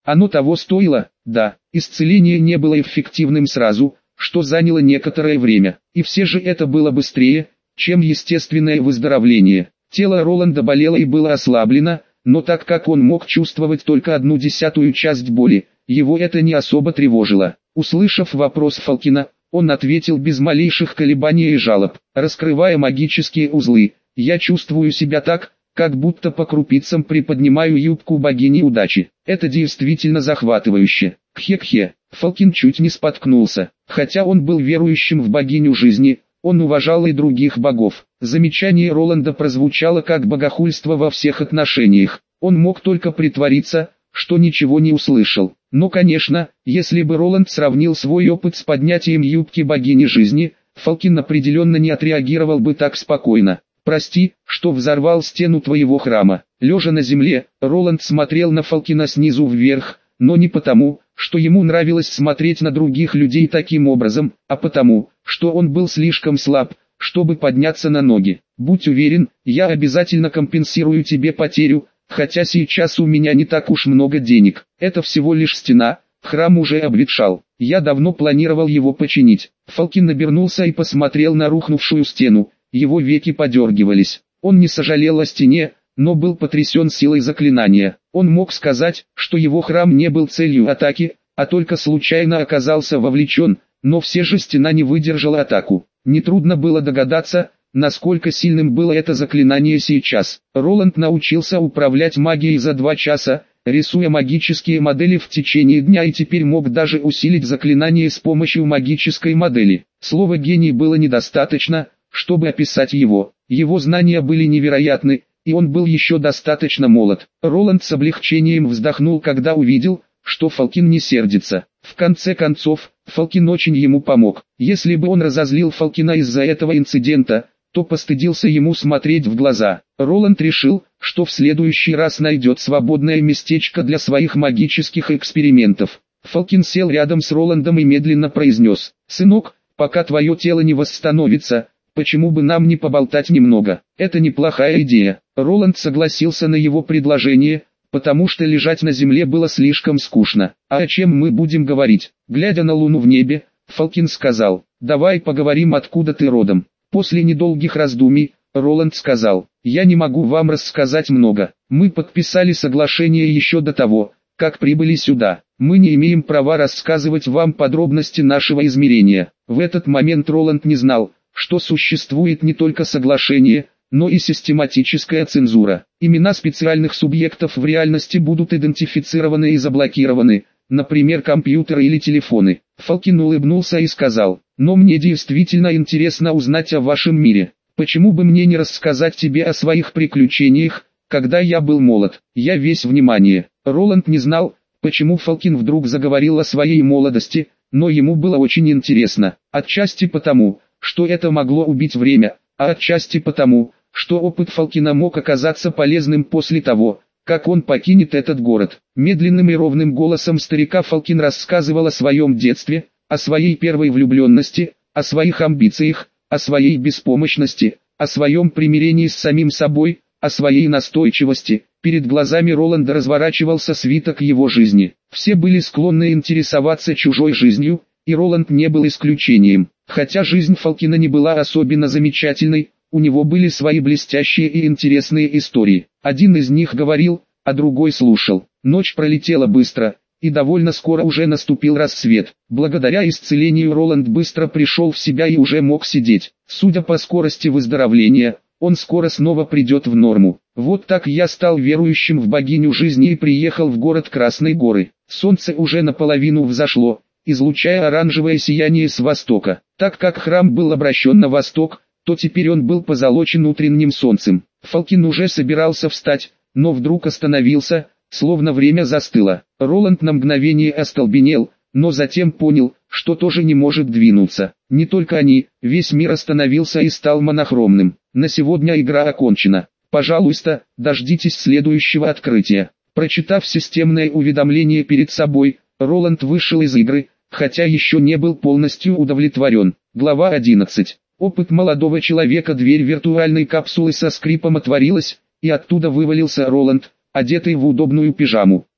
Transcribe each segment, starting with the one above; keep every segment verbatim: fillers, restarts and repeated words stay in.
Оно того стоило? Да. Исцеление не было эффективным сразу, что заняло некоторое время. И все же это было быстрее, чем естественное выздоровление. Тело Роланда болело и было ослаблено, но так как он мог чувствовать только одну десятую часть боли, его это не особо тревожило. Услышав вопрос Фалкина, он ответил без малейших колебаний и жалоб. Раскрывая магические узлы, я чувствую себя так, как будто по крупицам приподнимаю юбку богини удачи. Это действительно захватывающе. Кхе-кхе. Фалкин чуть не споткнулся. Хотя он был верующим в богиню жизни, он уважал и других богов. Замечание Роланда прозвучало как богохульство во всех отношениях. Он мог только притвориться, что ничего не услышал. Но, конечно, если бы Роланд сравнил свой опыт с поднятием юбки богини жизни, Фалкин определенно не отреагировал бы так спокойно. «Прости, что взорвал стену твоего храма». Лежа на земле, Роланд смотрел на Фалкина снизу вверх, но не потому, что ему нравилось смотреть на других людей таким образом, а потому, что он был слишком слаб, чтобы подняться на ноги. «Будь уверен, я обязательно компенсирую тебе потерю, хотя сейчас у меня не так уж много денег. Это всего лишь стена, храм уже обветшал. Я давно планировал его починить». Фалкин обернулся и посмотрел на рухнувшую стену, его веки подергивались. Он не сожалел о стене, но был потрясен силой заклинания. Он мог сказать, что его храм не был целью атаки, а только случайно оказался вовлечен, но все же стена не выдержала атаку. Нетрудно было догадаться, насколько сильным было это заклинание сейчас. Роланд научился управлять магией за два часа, рисуя магические модели в течение дня, и теперь мог даже усилить заклинание с помощью магической модели. Слова «гений» было недостаточно, чтобы описать его. Его знания были невероятны, и он был еще достаточно молод. Роланд с облегчением вздохнул, когда увидел, что Фалкин не сердится. В конце концов, Фалкин очень ему помог. Если бы он разозлил Фалкина из-за этого инцидента, то постыдился ему смотреть в глаза. Роланд решил, что в следующий раз найдет свободное местечко для своих магических экспериментов. Фалкин сел рядом с Роландом и медленно произнес: «Сынок, пока твое тело не восстановится, почему бы нам не поболтать немного? Это неплохая идея». Роланд согласился на его предложение, потому что лежать на земле было слишком скучно. «А о чем мы будем говорить?» Глядя на луну в небе, Фалкин сказал: «Давай поговорим, откуда ты родом». После недолгих раздумий, Роланд сказал: «Я не могу вам рассказать много. Мы подписали соглашение еще до того, как прибыли сюда. Мы не имеем права рассказывать вам подробности нашего измерения». В этот момент Роланд не знал, что существует не только соглашение, но и систематическая цензура. Имена специальных субъектов в реальности будут идентифицированы и заблокированы, например, компьютеры или телефоны. Фалкин улыбнулся и сказал: «Но мне действительно интересно узнать о вашем мире. Почему бы мне не рассказать тебе о своих приключениях, когда я был молод?» «Я весь внимание». Роланд не знал, почему Фалкин вдруг заговорил о своей молодости, но ему было очень интересно. Отчасти потому, что это могло убить время, а отчасти потому, что опыт Фалкина мог оказаться полезным после того, как он покинет этот город. Медленным и ровным голосом старика Фалкин рассказывал о своем детстве, о своей первой влюбленности, о своих амбициях, о своей беспомощности, о своем примирении с самим собой, о своей настойчивости. Перед глазами Роланда разворачивался свиток его жизни. Все были склонны интересоваться чужой жизнью, и Роланд не был исключением. Хотя жизнь Фалкина не была особенно замечательной, у него были свои блестящие и интересные истории. Один из них говорил, а другой слушал. Ночь пролетела быстро, и довольно скоро уже наступил рассвет. Благодаря исцелению Роланд быстро пришел в себя и уже мог сидеть. Судя по скорости выздоровления, он скоро снова придет в норму. Вот так я стал верующим в богиню жизни и приехал в город Красной Горы. Солнце уже наполовину взошло, излучая оранжевое сияние с востока. Так как храм был обращен на восток, то теперь он был позолочен утренним солнцем. Фалкин уже собирался встать, но вдруг остановился, словно время застыло. Роланд на мгновение остолбенел, но затем понял, что тоже не может двинуться. Не только они, весь мир остановился и стал монохромным. На сегодня игра окончена. Пожалуйста, дождитесь следующего открытия. Прочитав системное уведомление перед собой, Роланд вышел из игры, хотя еще не был полностью удовлетворен. Глава одиннадцать. Опыт молодого человека. Дверь виртуальной капсулы со скрипом отворилась, и оттуда вывалился Роланд, одетый в удобную пижаму.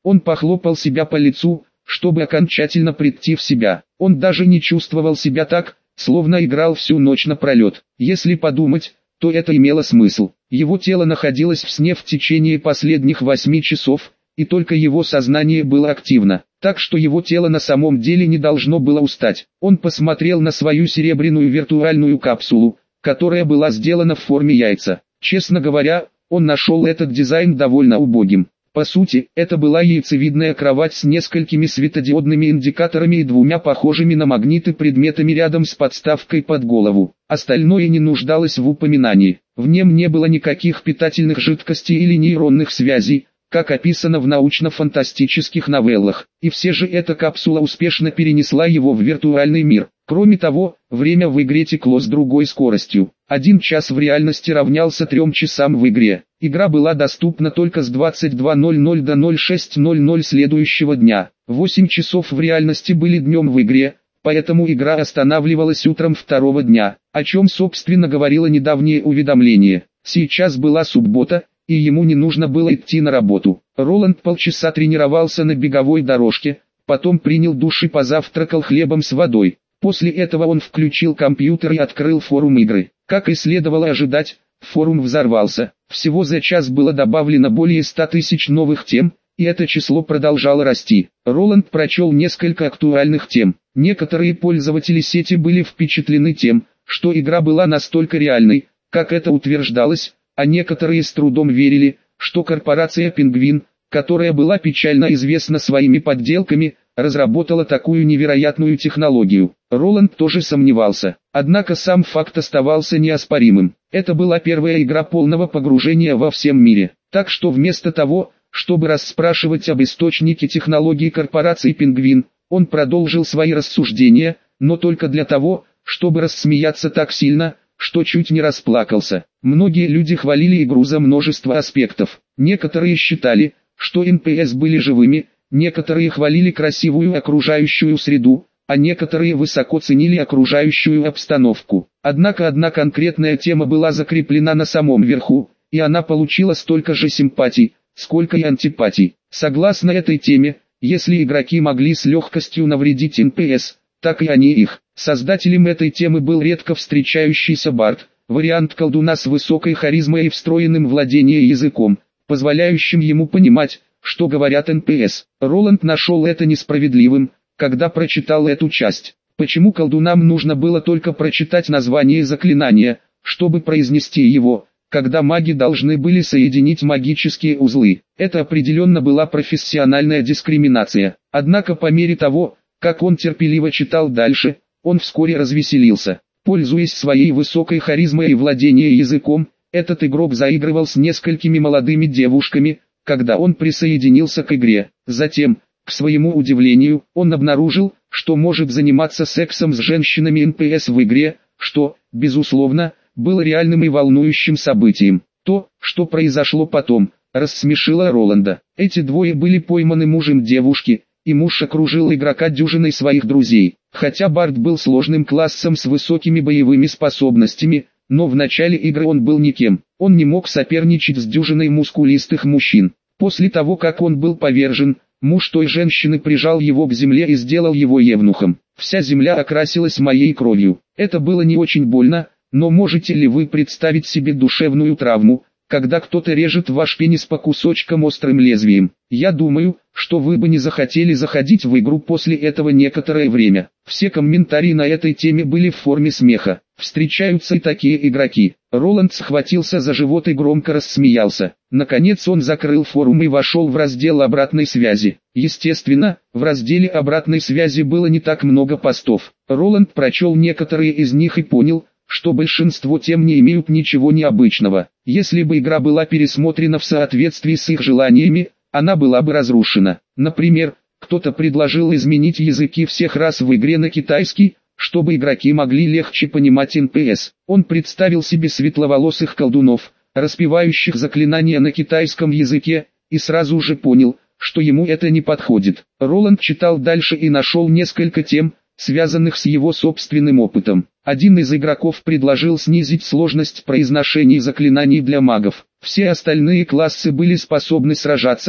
Он похлопал себя по лицу, чтобы окончательно прийти в себя. Он даже не чувствовал себя так, словно играл всю ночь напролет. Если подумать, то это имело смысл. Его тело находилось в сне в течение последних восьми часов, и только его сознание было активно, так что его тело на самом деле не должно было устать. Он посмотрел на свою серебряную виртуальную капсулу, которая была сделана в форме яйца. Честно говоря, он нашел этот дизайн довольно убогим. По сути, это была яйцевидная кровать с несколькими светодиодными индикаторами и двумя похожими на магниты предметами рядом с подставкой под голову. Остальное не нуждалось в упоминании. В нем не было никаких питательных жидкостей или нейронных связей, как описано в научно-фантастических новеллах. И все же эта капсула успешно перенесла его в виртуальный мир. Кроме того, время в игре текло с другой скоростью. Один час в реальности равнялся трем часам в игре. Игра была доступна только с двадцати двух ноль-ноль до ноль шесть ноль-ноль следующего дня. восемь часов в реальности были днем в игре, поэтому игра останавливалась утром второго дня, о чем собственно говорило недавнее уведомление. Сейчас была суббота, и ему не нужно было идти на работу. Роланд полчаса тренировался на беговой дорожке, потом принял душ и позавтракал хлебом с водой. После этого он включил компьютер и открыл форум игры. Как и следовало ожидать, форум взорвался. Всего за час было добавлено более ста тысяч новых тем, и это число продолжало расти. Роланд прочел несколько актуальных тем. Некоторые пользователи сети были впечатлены тем, что игра была настолько реальной, как это утверждалось, а некоторые с трудом верили, что корпорация «Пингвин», которая была печально известна своими подделками, разработала такую невероятную технологию. Роланд тоже сомневался, однако сам факт оставался неоспоримым. Это была первая игра полного погружения во всем мире. Так что вместо того, чтобы расспрашивать об источнике технологии корпорации «Пингвин», он продолжил свои рассуждения, но только для того, чтобы рассмеяться так сильно, что чуть не расплакался. Многие люди хвалили игру за множество аспектов. Некоторые считали, что эн пи эс были живыми, некоторые хвалили красивую окружающую среду, а некоторые высоко ценили окружающую обстановку. Однако одна конкретная тема была закреплена на самом верху, и она получила столько же симпатий, сколько и антипатий. Согласно этой теме, если игроки могли с легкостью навредить эн пи эс, так и они их. Создателем этой темы был редко встречающийся Барт, вариант колдуна с высокой харизмой и встроенным владением языком, позволяющим ему понимать, что говорят эн пи эс. Роланд нашел это несправедливым, когда прочитал эту часть. Почему колдунам нужно было только прочитать название заклинания, чтобы произнести его, когда маги должны были соединить магические узлы? Это определенно была профессиональная дискриминация. Однако по мере того, как он терпеливо читал дальше, он вскоре развеселился. Пользуясь своей высокой харизмой и владением языком, этот игрок заигрывал с несколькими молодыми девушками, когда он присоединился к игре. Затем, к своему удивлению, он обнаружил, что может заниматься сексом с женщинами эн пи эс в игре, что, безусловно, было реальным и волнующим событием. То, что произошло потом, рассмешило Роланда. Эти двое были пойманы мужем девушки, и муж окружил игрока дюжиной своих друзей. Хотя Барт был сложным классом с высокими боевыми способностями, но в начале игры он был никем. Он не мог соперничать с дюжиной мускулистых мужчин. После того, как он был повержен, муж той женщины прижал его к земле и сделал его евнухом. Вся земля окрасилась моей кровью. Это было не очень больно, но можете ли вы представить себе душевную травму, когда кто-то режет ваш пенис по кусочкам острым лезвием? Я думаю, что вы бы не захотели заходить в игру после этого некоторое время. Все комментарии на этой теме были в форме смеха. Встречаются и такие игроки. Роланд схватился за живот и громко рассмеялся. Наконец он закрыл форум и вошел в раздел обратной связи. Естественно, в разделе обратной связи было не так много постов. Роланд прочел некоторые из них и понял, что большинство тем не имеют ничего необычного. Если бы игра была пересмотрена в соответствии с их желаниями, она была бы разрушена. Например, кто-то предложил изменить языки всех рас в игре на китайский, чтобы игроки могли легче понимать эн пи эс. Он представил себе светловолосых колдунов, распевающих заклинания на китайском языке, и сразу же понял, что ему это не подходит. Роланд читал дальше и нашел несколько тем, связанных с его собственным опытом. Один из игроков предложил снизить сложность произношения заклинаний для магов. Все остальные классы были способны сражаться,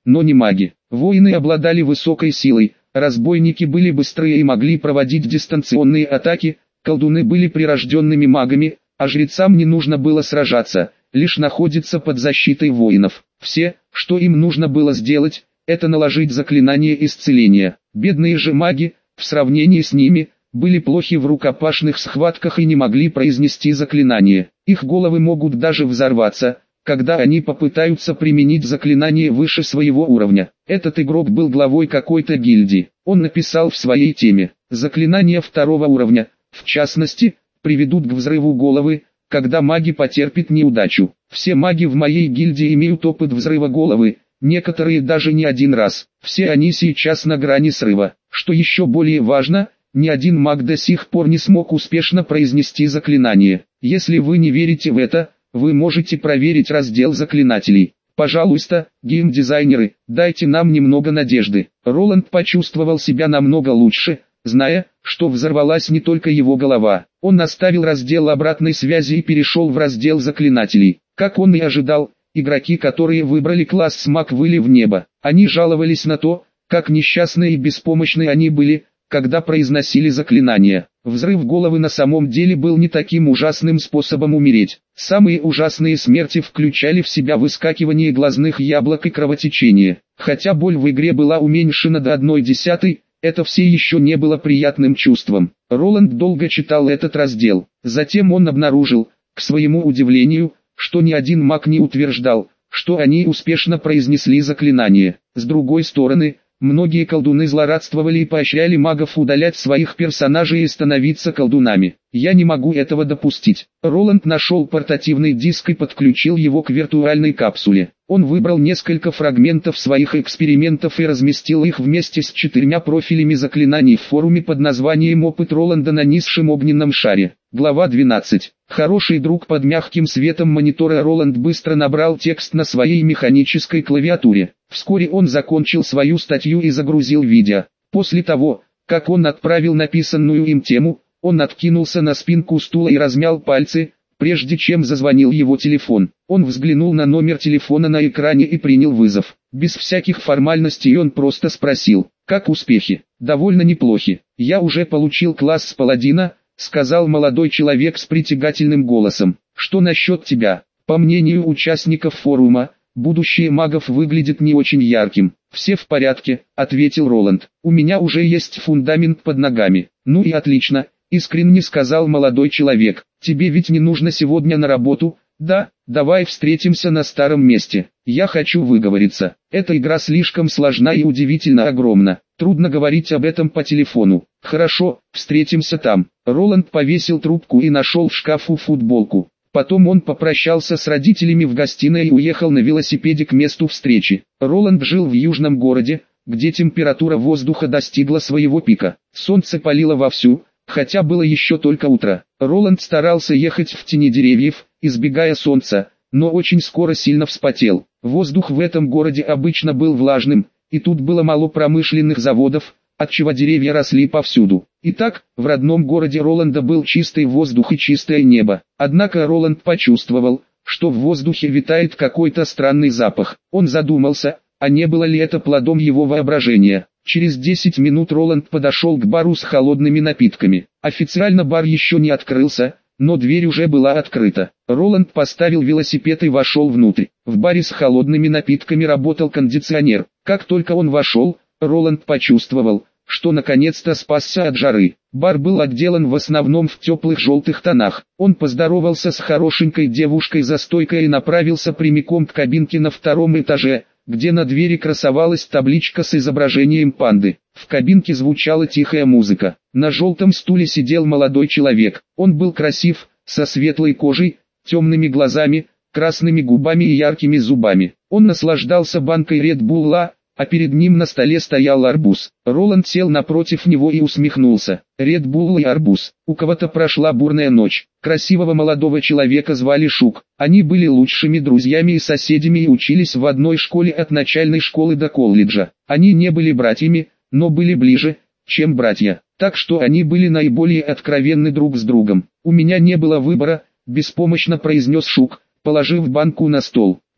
но не маги. Воины обладали высокой силой, разбойники были быстрые и могли проводить дистанционные атаки, колдуны были прирожденными магами, а жрецам не нужно было сражаться, лишь находиться под защитой воинов. Все, что им нужно было сделать, это наложить заклинание исцеления. Бедные же маги, в сравнении с ними, были плохи в рукопашных схватках и не могли произнести заклинание. Их головы могут даже взорваться, когда они попытаются применить заклинание выше своего уровня. Этот игрок был главой какой-то гильдии. Он написал в своей теме: заклинания второго уровня, в частности, приведут к взрыву головы, когда маги потерпят неудачу. Все маги в моей гильдии имеют опыт взрыва головы, некоторые даже не один раз. Все они сейчас на грани срыва. Что еще более важно, ни один маг до сих пор не смог успешно произнести заклинание. Если вы не верите в это, вы можете проверить раздел заклинателей. Пожалуйста, геймдизайнеры, дайте нам немного надежды. Роланд почувствовал себя намного лучше, зная, что взорвалась не только его голова. Он оставил раздел обратной связи и перешел в раздел заклинателей. Как он и ожидал, игроки, которые выбрали класс маг, выли в небо. Они жаловались на то, как несчастны и беспомощны они были, когда произносили заклинания. Взрыв головы на самом деле был не таким ужасным способом умереть. Самые ужасные смерти включали в себя выскакивание глазных яблок и кровотечение. Хотя боль в игре была уменьшена до одной десятой, это все еще не было приятным чувством. Роланд долго читал этот раздел. Затем он обнаружил, к своему удивлению, что ни один маг не утверждал, что они успешно произнесли заклинание. С другой стороны, многие колдуны злорадствовали и поощряли магов удалять своих персонажей и становиться колдунами. Я не могу этого допустить. Роланд нашел портативный диск и подключил его к виртуальной капсуле. Он выбрал несколько фрагментов своих экспериментов и разместил их вместе с четырьмя профилями заклинаний в форуме под названием «Опыт Роланда на низшем огненном шаре». Глава двенадцать. Хороший друг. Под мягким светом монитора Роланд быстро набрал текст на своей механической клавиатуре. Вскоре он закончил свою статью и загрузил видео. После того, как он отправил написанную им тему, он откинулся на спинку стула и размял пальцы, прежде чем зазвонил его телефон. Он взглянул на номер телефона на экране и принял вызов. Без всяких формальностей он просто спросил: «Как успехи?» «Довольно неплохи. Я уже получил класс паладина», — сказал молодой человек с притягательным голосом. «Что насчет тебя?» По мнению участников форума, будущее магов выглядит не очень ярким. «Все в порядке», — ответил Роланд. «У меня уже есть фундамент под ногами». «Ну и отлично», — искренне сказал молодой человек. «Тебе ведь не нужно сегодня на работу?» «Да, давай встретимся на старом месте. Я хочу выговориться. Эта игра слишком сложна и удивительно огромна. Трудно говорить об этом по телефону». «Хорошо, встретимся там». Роланд повесил трубку и нашел в шкафу футболку. Потом он попрощался с родителями в гостиной и уехал на велосипеде к месту встречи. Роланд жил в южном городе, где температура воздуха достигла своего пика. Солнце палило вовсю, хотя было еще только утро. Роланд старался ехать в тени деревьев, избегая солнца, но очень скоро сильно вспотел. Воздух в этом городе обычно был влажным, и тут было мало промышленных заводов, отчего деревья росли повсюду. Итак, в родном городе Роланда был чистый воздух и чистое небо. Однако Роланд почувствовал, что в воздухе витает какой-то странный запах. Он задумался, а не было ли это плодом его воображения. Через десять минут Роланд подошел к бару с холодными напитками. Официально бар еще не открылся, но дверь уже была открыта. Роланд поставил велосипед и вошел внутрь. В баре с холодными напитками работал кондиционер. Как только он вошел, Роланд почувствовал, что наконец-то спасся от жары. Бар был отделан в основном в теплых желтых тонах. Он поздоровался с хорошенькой девушкой за стойкой и направился прямиком к кабинке на втором этаже, где на двери красовалась табличка с изображением панды. В кабинке звучала тихая музыка. На желтом стуле сидел молодой человек. Он был красив, со светлой кожей, темными глазами, красными губами и яркими зубами. Он наслаждался банкой Red Bull, а перед ним на столе стоял арбуз. Роланд сел напротив него и усмехнулся. Red Bull и арбуз. У кого-то прошла бурная ночь. Красивого молодого человека звали Шук. Они были лучшими друзьями и соседями и учились в одной школе от начальной школы до колледжа. Они не были братьями, но были ближе, чем братья. Так что они были наиболее откровенны друг с другом. «У меня не было выбора», — беспомощно произнес Шук, положив банку на стол.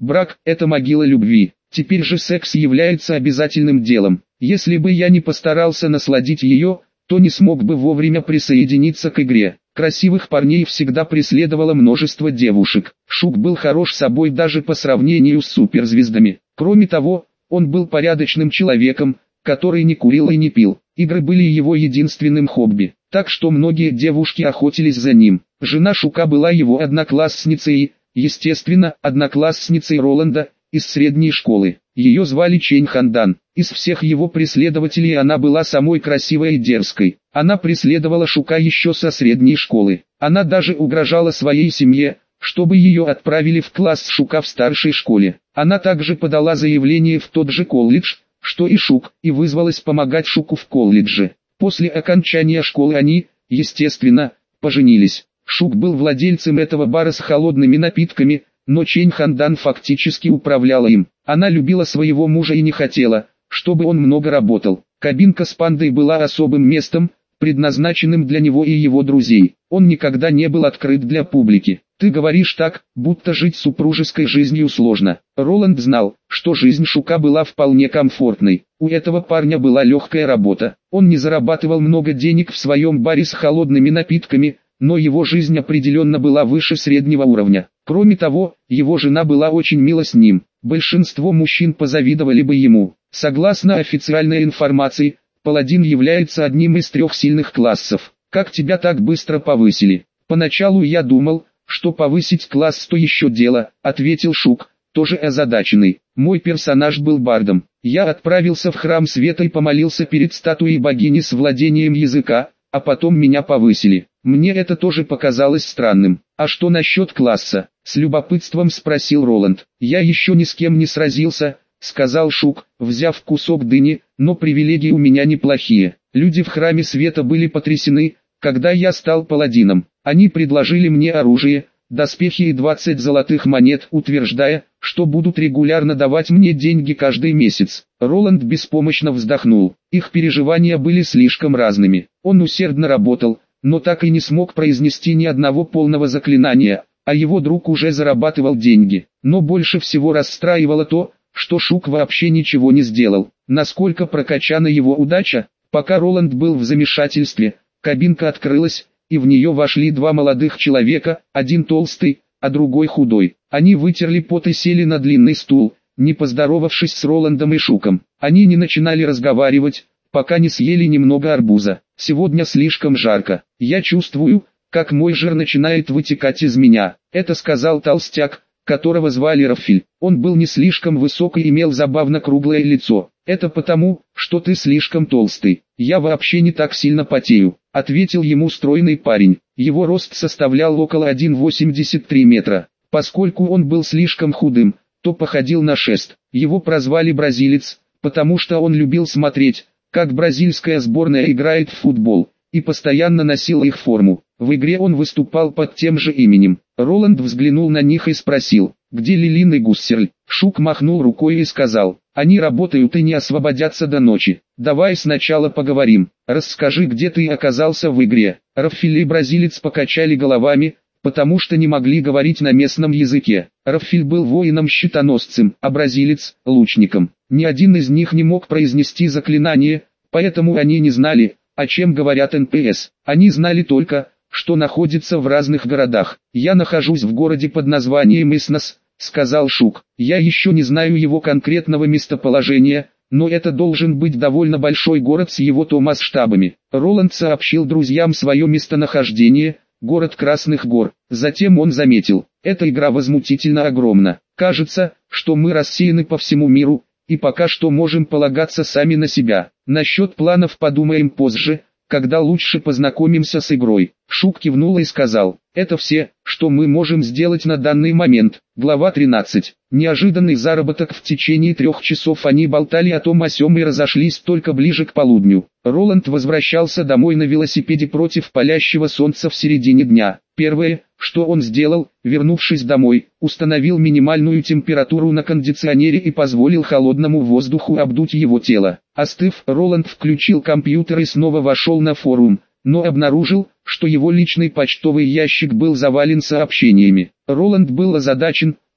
Брак – это могила любви. Теперь же секс является обязательным делом. Если бы я не постарался насладить ее, то не смог бы вовремя присоединиться к игре. Красивых парней всегда преследовало множество девушек. Шук был хорош собой даже по сравнению с суперзвездами. Кроме того, он был порядочным человеком, который не курил и не пил. Игры были его единственным хобби, так что многие девушки охотились за ним. Жена Шука была его одноклассницей, естественно, одноклассницей Роланда, из средней школы. Ее звали Чэнь Хандан. Из всех его преследователей она была самой красивой и дерзкой. Она преследовала Шука еще со средней школы. Она даже угрожала своей семье, чтобы ее отправили в класс Шука в старшей школе. Она также подала заявление в тот же колледж, что и Шук, и вызвалась помогать Шуку в колледже. После окончания школы они, естественно, поженились. Шук был владельцем этого бара с холодными напитками, но Чэнь Хандан фактически управляла им. Она любила своего мужа и не хотела, чтобы он много работал. Кабинка с пандой была особым местом, предназначенным для него и его друзей. Он никогда не был открыт для публики. Ты говоришь так, будто жить супружеской жизнью сложно. Роланд знал, что жизнь Шука была вполне комфортной. У этого парня была легкая работа. Он не зарабатывал много денег в своем баре с холодными напитками, но его жизнь определенно была выше среднего уровня. Кроме того, его жена была очень мила с ним. Большинство мужчин позавидовали бы ему. Согласно официальной информации, паладин является одним из трех сильных классов. Как тебя так быстро повысили? Поначалу я думал, что повысить класс то еще дело, ответил Шук, тоже озадаченный. Мой персонаж был бардом. Я отправился в храм света и помолился перед статуей богини с владением языка, а потом меня повысили. Мне это тоже показалось странным. А что насчет класса? С любопытством спросил Роланд. Я еще ни с кем не сразился, сказал Шук, взяв кусок дыни, но привилегии у меня неплохие. Люди в храме света были потрясены, когда я стал паладином. Они предложили мне оружие, доспехи и двадцать золотых монет, утверждая, что будут регулярно давать мне деньги каждый месяц. Роланд беспомощно вздохнул. Их переживания были слишком разными. Он усердно работал, но так и не смог произнести ни одного полного заклинания, а его друг уже зарабатывал деньги. Но больше всего расстраивало то, что Шук вообще ничего не сделал. Насколько прокачана его удача? Пока Роланд был в замешательстве, кабинка открылась, и в нее вошли два молодых человека, один толстый, а другой худой. Они вытерли пот и сели на длинный стул, не поздоровавшись с Роландом и Шуком. Они не начинали разговаривать, пока не съели немного арбуза. Сегодня слишком жарко. Я чувствую, как мой жир начинает вытекать из меня. Это сказал толстяк, которого звали Рафиль. Он был не слишком высок и имел забавно круглое лицо. Это потому, что ты слишком толстый. Я вообще не так сильно потею, ответил ему стройный парень. Его рост составлял около один целых восемьдесят три метра. Поскольку он был слишком худым, то походил на шест. Его прозвали бразилец, потому что он любил смотреть, как бразильская сборная играет в футбол, и постоянно носил их форму. В игре он выступал под тем же именем. Роланд взглянул на них и спросил, где Лилин и Гуссерль? Шук махнул рукой и сказал, они работают и не освободятся до ночи. Давай сначала поговорим. Расскажи, где ты оказался в игре. Рафиль и бразилец покачали головами, потому что не могли говорить на местном языке. Рафиль был воином-щитоносцем, а бразилец – лучником. Ни один из них не мог произнести заклинание, поэтому они не знали, о чем говорят эн пи эс. Они знали только, что находятся в разных городах. Я нахожусь в городе под названием Иснос, сказал Шук. Я еще не знаю его конкретного местоположения, но это должен быть довольно большой город с его-то масштабами. Роланд сообщил друзьям свое местонахождение, город Красных гор. Затем он заметил, эта игра возмутительно огромна. Кажется, что мы рассеяны по всему миру, и пока что можем полагаться сами на себя. Насчет планов подумаем позже, когда лучше познакомимся с игрой. Шук кивнул и сказал, это все, что мы можем сделать на данный момент. Глава тринадцать. Неожиданный заработок. В течение трех часов они болтали о том о сём и разошлись только ближе к полудню. Роланд возвращался домой на велосипеде против палящего солнца в середине дня. Первое, что он сделал, вернувшись домой, установил минимальную температуру на кондиционере и позволил холодному воздуху обдуть его тело. Остыв, Роланд включил компьютер и снова вошел на форум, но обнаружил, что его личный почтовый ящик был завален сообщениями. Роланд был озадачен,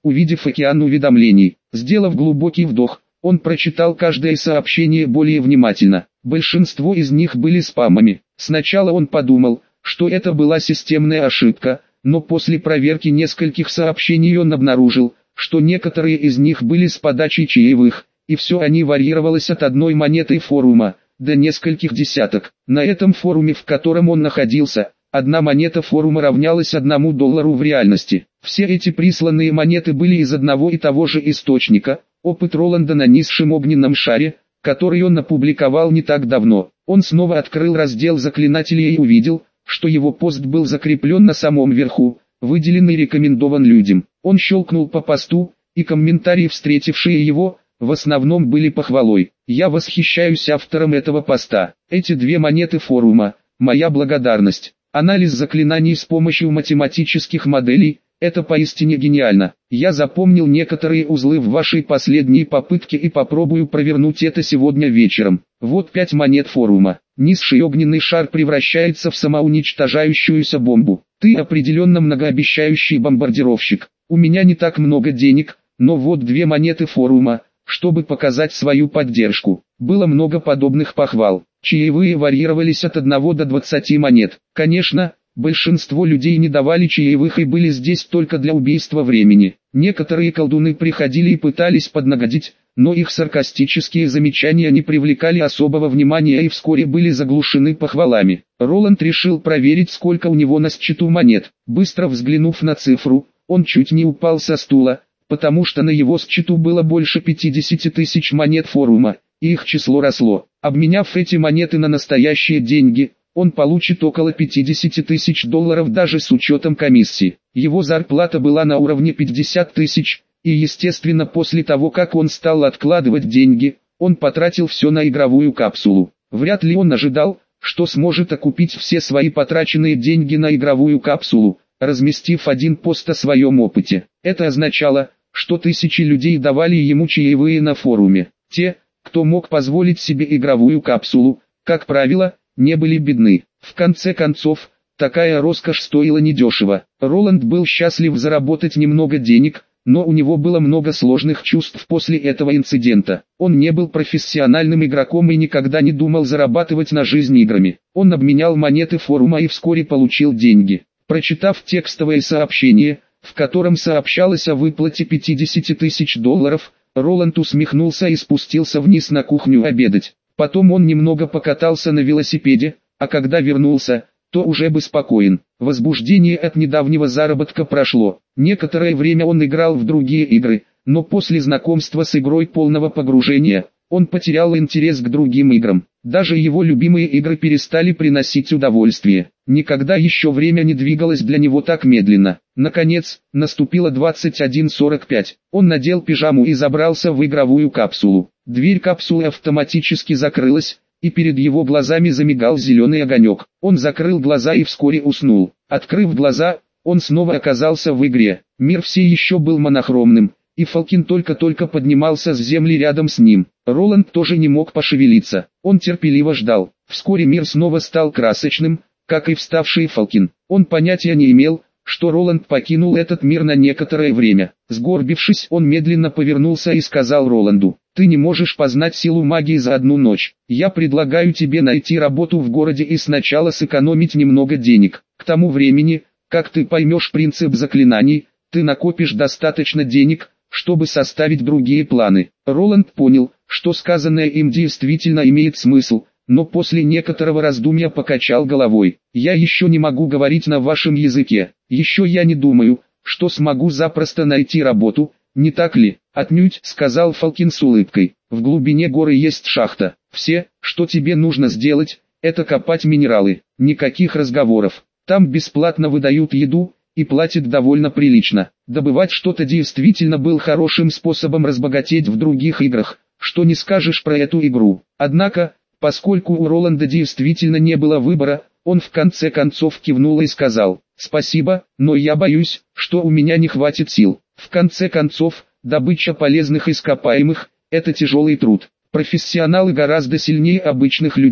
увидев океан уведомлений. Сделав глубокий вдох, он прочитал каждое сообщение более внимательно. Большинство из них были спамами. Сначала он подумал, что это была системная ошибка, но после проверки нескольких сообщений он обнаружил, что некоторые из них были с подачей чаевых, и все они варьировалось от одной монеты форума до нескольких десяток. На этом форуме, в котором он находился, одна монета форума равнялась одному доллару в реальности. Все эти присланные монеты были из одного и того же источника, опыт Роланда на низшем огненном шаре, который он опубликовал не так давно. Он снова открыл раздел заклинателей и увидел, что его пост был закреплен на самом верху, выделенный рекомендован людям. Он щелкнул по посту, и комментарии, встретившие его, в основном были похвалой. «Я восхищаюсь автором этого поста. Эти две монеты форума, моя благодарность. Анализ заклинаний с помощью математических моделей – это поистине гениально. Я запомнил некоторые узлы в вашей последней попытке и попробую провернуть это сегодня вечером. Вот пять монет форума. Низший огненный шар превращается в самоуничтожающуюся бомбу. Ты определенно многообещающий бомбардировщик. У меня не так много денег, но вот две монеты форума, чтобы показать свою поддержку». Было много подобных похвал. Чаевые варьировались от одного до двадцати монет. Конечно, большинство людей не давали чаевых и были здесь только для убийства времени. Некоторые колдуны приходили и пытались поднагодить, но их саркастические замечания не привлекали особого внимания и вскоре были заглушены похвалами. Роланд решил проверить, сколько у него на счету монет. Быстро взглянув на цифру, он чуть не упал со стула, потому что на его счету было больше пятидесяти тысяч монет форума, и их число росло. Обменяв эти монеты на настоящие деньги, он получит около пятидесяти тысяч долларов даже с учетом комиссии. Его зарплата была на уровне пятьдесят тысяч, и естественно после того, как он стал откладывать деньги, он потратил все на игровую капсулу. Вряд ли он ожидал, что сможет окупить все свои потраченные деньги на игровую капсулу, разместив один пост о своем опыте. Это означало, что тысячи людей давали ему чаевые на форуме. Те, кто мог позволить себе игровую капсулу, как правило, не были бедны. В конце концов, такая роскошь стоила недешево. Роланд был счастлив заработать немного денег, но у него было много сложных чувств после этого инцидента. Он не был профессиональным игроком и никогда не думал зарабатывать на жизнь играми. Он обменял монеты форума и вскоре получил деньги. Прочитав текстовое сообщение, в котором сообщалось о выплате пятидесяти тысяч долларов, Роланд усмехнулся и спустился вниз на кухню обедать. Потом он немного покатался на велосипеде, а когда вернулся, то уже был спокоен. Возбуждение от недавнего заработка прошло. Некоторое время он играл в другие игры, но после знакомства с игрой полного погружения, он потерял интерес к другим играм. Даже его любимые игры перестали приносить удовольствие. Никогда еще время не двигалось для него так медленно. Наконец, наступило двадцать один сорок пять. Он надел пижаму и забрался в игровую капсулу. Дверь капсулы автоматически закрылась, и перед его глазами замигал зеленый огонек. Он закрыл глаза и вскоре уснул. Открыв глаза, он снова оказался в игре. Мир все еще был монохромным, и Фалкин только-только поднимался с земли рядом с ним. Роланд тоже не мог пошевелиться. Он терпеливо ждал. Вскоре мир снова стал красочным, как и вставший Фалкин. Он понятия не имел, что Роланд покинул этот мир на некоторое время. Сгорбившись, он медленно повернулся и сказал Роланду: «Ты не можешь познать силу магии за одну ночь. Я предлагаю тебе найти работу в городе и сначала сэкономить немного денег. К тому времени, как ты поймешь принцип заклинаний, ты накопишь достаточно денег, чтобы составить другие планы». Роланд понял, что сказанное им действительно имеет смысл, но после некоторого раздумья покачал головой. «Я еще не могу говорить на вашем языке. Еще я не думаю, что смогу запросто найти работу, не так ли?» «Отнюдь», — сказал Фалкин с улыбкой. «В глубине горы есть шахта. Все, что тебе нужно сделать, это копать минералы. Никаких разговоров. Там бесплатно выдают еду, и платят довольно прилично. Добывать что-то действительно был хорошим способом разбогатеть в других играх, что не скажешь про эту игру. Однако, поскольку у Роланда действительно не было выбора, он в конце концов кивнул и сказал: «Спасибо, но я боюсь, что у меня не хватит сил». В конце концов, добыча полезных ископаемых – это тяжелый труд. Профессионалы гораздо сильнее обычных людей.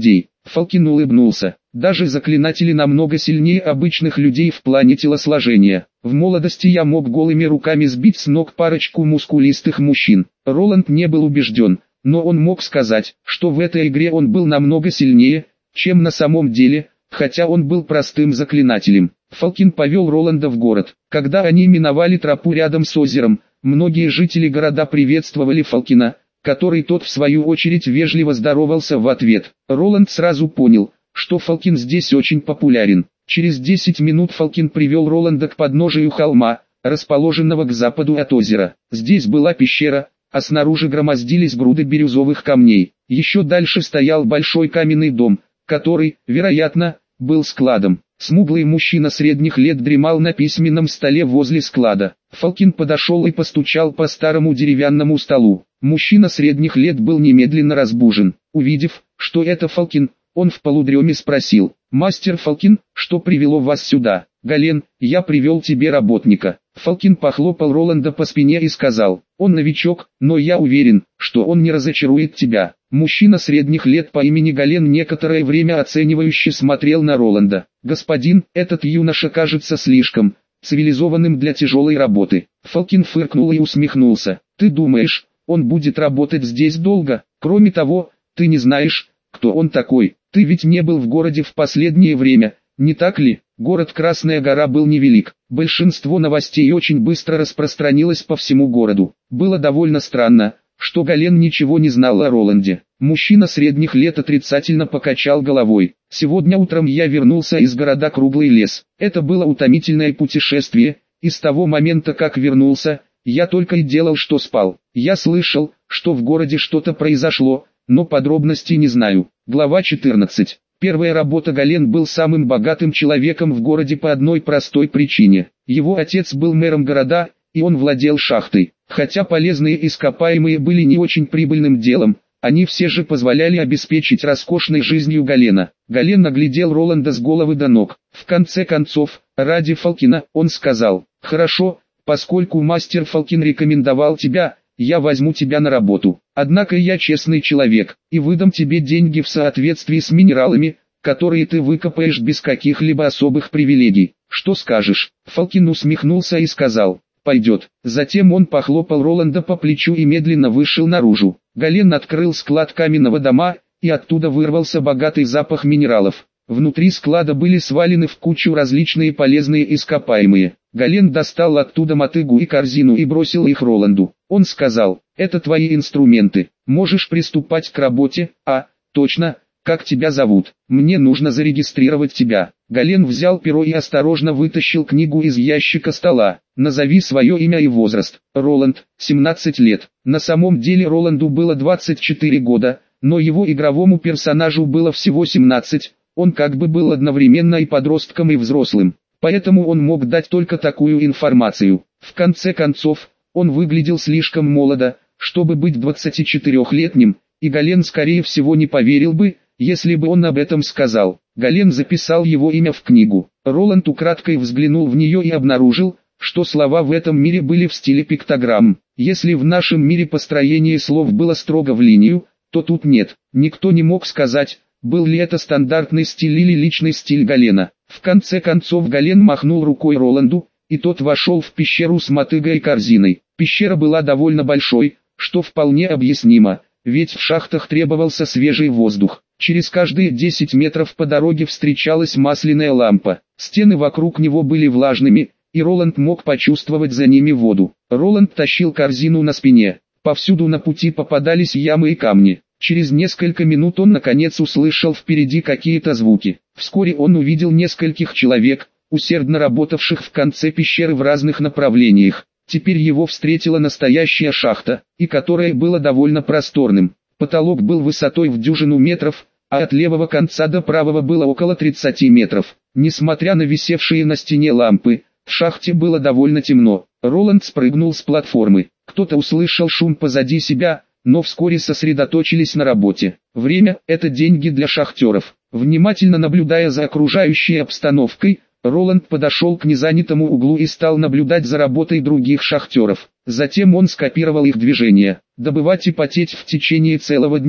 Фалкин улыбнулся. Даже заклинатели намного сильнее обычных людей в плане телосложения. В молодости я мог голыми руками сбить с ног парочку мускулистых мужчин. Роланд не был убежден, но он мог сказать, что в этой игре он был намного сильнее, чем на самом деле, хотя он был простым заклинателем. Фалкин повел Роланда в город. Когда они миновали тропу рядом с озером, многие жители города приветствовали Фалкина, который тот в свою очередь вежливо здоровался в ответ. Роланд сразу понял, что Фалкин здесь очень популярен. Через десять минут Фалкин привел Роланда к подножию холма, расположенного к западу от озера. Здесь была пещера, а снаружи громоздились груды бирюзовых камней. Еще дальше стоял большой каменный дом, который, вероятно, был складом. Смуглый мужчина средних лет дремал на письменном столе возле склада. Фалкин подошел и постучал по старому деревянному столу. Мужчина средних лет был немедленно разбужен. Увидев, что это Фалкин, он в полудреме спросил: «Мастер Фалкин, что привело вас сюда?» «Гален, я привел тебе работника». Фалкин похлопал Роланда по спине и сказал: «Он новичок, но я уверен, что он не разочарует тебя». Мужчина средних лет по имени Гален некоторое время оценивающе смотрел на Роланда. «Господин, этот юноша кажется слишком цивилизованным для тяжелой работы». Фалкин фыркнул и усмехнулся. «Ты думаешь, он будет работать здесь долго? Кроме того, ты не знаешь, кто он такой. Ты ведь не был в городе в последнее время, не так ли?» Город Красная Гора был невелик. Большинство новостей очень быстро распространилось по всему городу. Было довольно странно, что Гален ничего не знал о Роланде. Мужчина средних лет отрицательно покачал головой. «Сегодня утром я вернулся из города Круглый лес. Это было утомительное путешествие, и с того момента, как вернулся, я только и делал, что спал. Я слышал, что в городе что-то произошло, но подробностей не знаю». Глава четырнадцать. Первая работа. Гален был самым богатым человеком в городе по одной простой причине. Его отец был мэром города, и он владел шахтой. Хотя полезные ископаемые были не очень прибыльным делом, они все же позволяли обеспечить роскошной жизнью Галена. Гален наглядел Роланда с головы до ног. В конце концов, ради Фалкина, он сказал: «Хорошо, поскольку мастер Фалкин рекомендовал тебя, я возьму тебя на работу. Однако я честный человек, и выдам тебе деньги в соответствии с минералами, которые ты выкопаешь без каких-либо особых привилегий. Что скажешь?» Фалкин усмехнулся и сказал: «Пойдет». Затем он похлопал Роланда по плечу и медленно вышел наружу. Гален открыл склад каменного дома, и оттуда вырвался богатый запах минералов. Внутри склада были свалены в кучу различные полезные ископаемые. Гален достал оттуда мотыгу и корзину и бросил их Роланду. Он сказал: «Это твои инструменты, можешь приступать к работе». «А, точно, как тебя зовут? Мне нужно зарегистрировать тебя». Гален взял перо и осторожно вытащил книгу из ящика стола. «Назови свое имя и возраст». «Роланд, семнадцать лет». На самом деле Роланду было двадцать четыре года, но его игровому персонажу было всего семнадцать, он как бы был одновременно и подростком, и взрослым. Поэтому он мог дать только такую информацию. В конце концов, он выглядел слишком молодо, чтобы быть двадцатичетырехлетним, и Гален скорее всего не поверил бы, если бы он об этом сказал. Гален записал его имя в книгу. Роланд украдкой взглянул в нее и обнаружил, что слова в этом мире были в стиле пиктограмм. Если в нашем мире построение слов было строго в линию, то тут нет. Никто не мог сказать, был ли это стандартный стиль или личный стиль Галена. В конце концов Гален махнул рукой Роланду, и тот вошел в пещеру с мотыгой и корзиной. Пещера была довольно большой, что вполне объяснимо, ведь в шахтах требовался свежий воздух. Через каждые десять метров по дороге встречалась масляная лампа. Стены вокруг него были влажными, и Роланд мог почувствовать за ними воду. Роланд тащил корзину на спине. Повсюду на пути попадались ямы и камни. Через несколько минут он наконец услышал впереди какие-то звуки. Вскоре он увидел нескольких человек, усердно работавших в конце пещеры в разных направлениях. Теперь его встретила настоящая шахта, и которая была довольно просторным. Потолок был высотой в дюжину метров, а от левого конца до правого было около тридцати метров. Несмотря на висевшие на стене лампы, в шахте было довольно темно. Роланд спрыгнул с платформы. Кто-то услышал шум позади себя, но вскоре сосредоточились на работе. Время – это деньги для шахтеров. Внимательно наблюдая за окружающей обстановкой, Роланд подошел к незанятому углу и стал наблюдать за работой других шахтеров. Затем он скопировал их движения. Добывать и потеть в течение целого дня,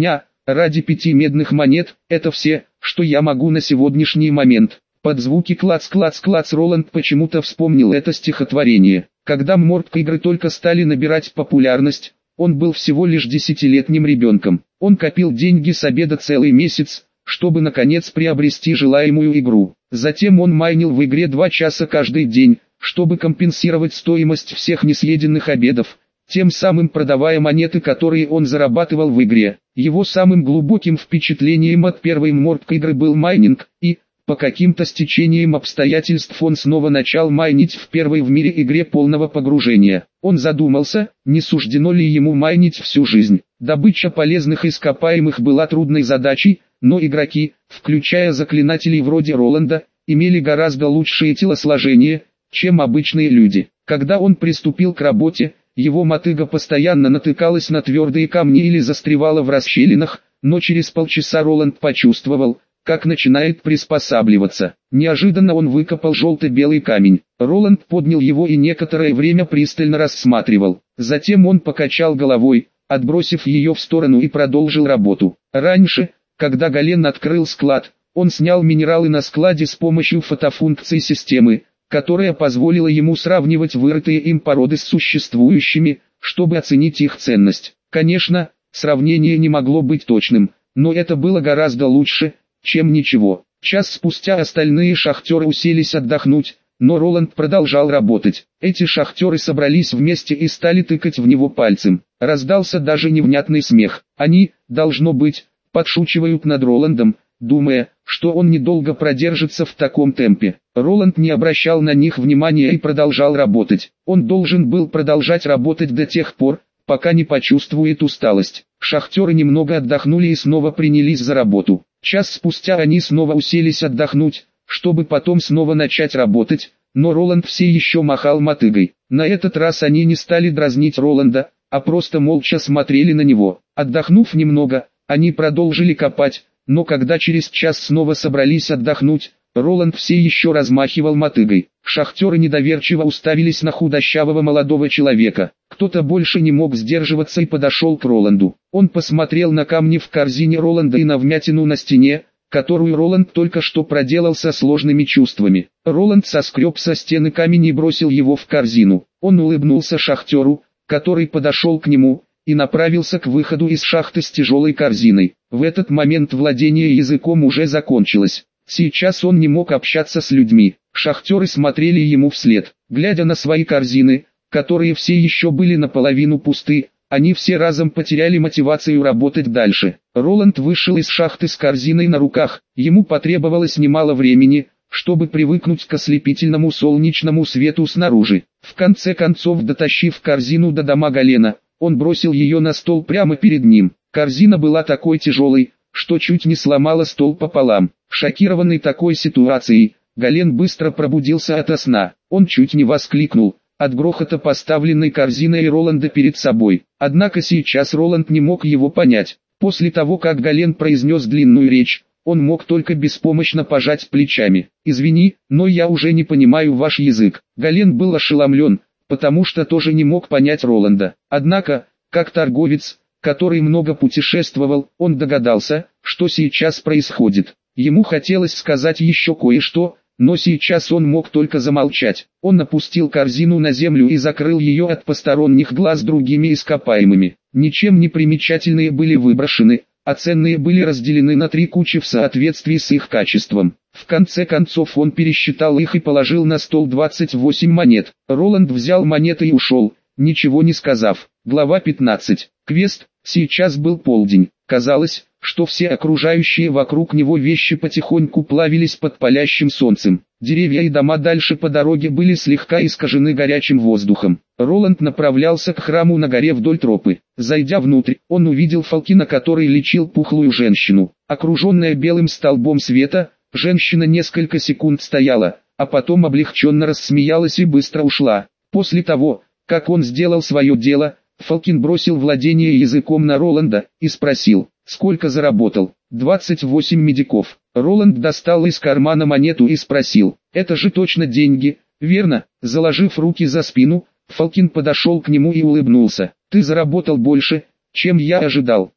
ради пяти медных монет, это все, что я могу на сегодняшний момент. Под звуки клац-клац-клац Роланд почему-то вспомнил это стихотворение. Когда морд-игры только стали набирать популярность, он был всего лишь десятилетним ребенком. Он копил деньги с обеда целый месяц, чтобы наконец приобрести желаемую игру. Затем он майнил в игре два часа каждый день, чтобы компенсировать стоимость всех несъеденных обедов, тем самым продавая монеты, которые он зарабатывал в игре. Его самым глубоким впечатлением от первой морд-игры был майнинг, и, по каким-то стечениям обстоятельств он снова начал майнить в первой в мире игре полного погружения. Он задумался, не суждено ли ему майнить всю жизнь. Добыча полезных ископаемых была трудной задачей, но игроки, включая заклинателей вроде Роланда, имели гораздо лучшее телосложение, чем обычные люди. Когда он приступил к работе, его мотыга постоянно натыкалась на твердые камни или застревала в расщелинах, но через полчаса Роланд почувствовал, как начинает приспосабливаться. Неожиданно он выкопал желто-белый камень. Роланд поднял его и некоторое время пристально рассматривал. Затем он покачал головой, отбросив ее в сторону, и продолжил работу. Раньше, когда Гален открыл склад, он снял минералы на складе с помощью фотофункций системы, которая позволила ему сравнивать вырытые им породы с существующими, чтобы оценить их ценность. Конечно, сравнение не могло быть точным, но это было гораздо лучше, чем ничего. Час спустя остальные шахтеры уселись отдохнуть, но Роланд продолжал работать. Эти шахтеры собрались вместе и стали тыкать в него пальцем. Раздался даже невнятный смех. Они, должно быть, подшучивают над Роландом, думая, что он недолго продержится в таком темпе. Роланд не обращал на них внимания и продолжал работать. Он должен был продолжать работать до тех пор, пока не почувствует усталость. Шахтеры немного отдохнули и снова принялись за работу. Час спустя они снова уселись отдохнуть, чтобы потом снова начать работать, но Роланд все еще махал мотыгой. На этот раз они не стали дразнить Роланда, а просто молча смотрели на него. Отдохнув немного, они продолжили копать, но когда через час снова собрались отдохнуть, Роланд все еще размахивал мотыгой. Шахтеры недоверчиво уставились на худощавого молодого человека. Кто-то больше не мог сдерживаться и подошел к Роланду. Он посмотрел на камни в корзине Роланда и на вмятину на стене, которую Роланд только что проделал со сложными чувствами. Роланд соскреб со стены камень и бросил его в корзину. Он улыбнулся шахтеру, который подошел к нему, и направился к выходу из шахты с тяжелой корзиной. В этот момент владение языком уже закончилось. Сейчас он не мог общаться с людьми. Шахтеры смотрели ему вслед. Глядя на свои корзины, которые все еще были наполовину пусты, они все разом потеряли мотивацию работать дальше. Роланд вышел из шахты с корзиной на руках. Ему потребовалось немало времени, чтобы привыкнуть к ослепительному солнечному свету снаружи. В конце концов, дотащив корзину до дома Галена, он бросил ее на стол прямо перед ним. Корзина была такой тяжелой, что чуть не сломала стол пополам. Шокированный такой ситуацией, Гален быстро пробудился ото сна. Он чуть не воскликнул от грохота поставленной корзиной Роланда перед собой. Однако сейчас Роланд не мог его понять. После того, как Гален произнес длинную речь, он мог только беспомощно пожать плечами. «Извини, но я уже не понимаю ваш язык». Гален был ошеломлен, потому что тоже не мог понять Роланда. Однако, как торговец, который много путешествовал, он догадался, что сейчас происходит. Ему хотелось сказать еще кое-что, но сейчас он мог только замолчать. Он опустил корзину на землю и закрыл ее от посторонних глаз другими ископаемыми. Ничем не примечательные были выброшены, а ценные были разделены на три кучи в соответствии с их качеством. В конце концов он пересчитал их и положил на стол двадцать восемь монет. Роланд взял монеты и ушел, ничего не сказав. Глава пятнадцать. Квест. Сейчас был полдень. Казалось, что все окружающие вокруг него вещи потихоньку плавились под палящим солнцем. Деревья и дома дальше по дороге были слегка искажены горячим воздухом. Роланд направлялся к храму на горе вдоль тропы. Зайдя внутрь, он увидел Фалкина, который лечил пухлую женщину. Окруженная белым столбом света, женщина несколько секунд стояла, а потом облегченно рассмеялась и быстро ушла. После того, как он сделал свое дело, Фалкин бросил владение языком на Роланда и спросил, сколько заработал. двадцать восемь медиков. Роланд достал из кармана монету и спросил, это же точно деньги, верно? Заложив руки за спину, Фалкин подошел к нему и улыбнулся. Ты заработал больше, чем я ожидал.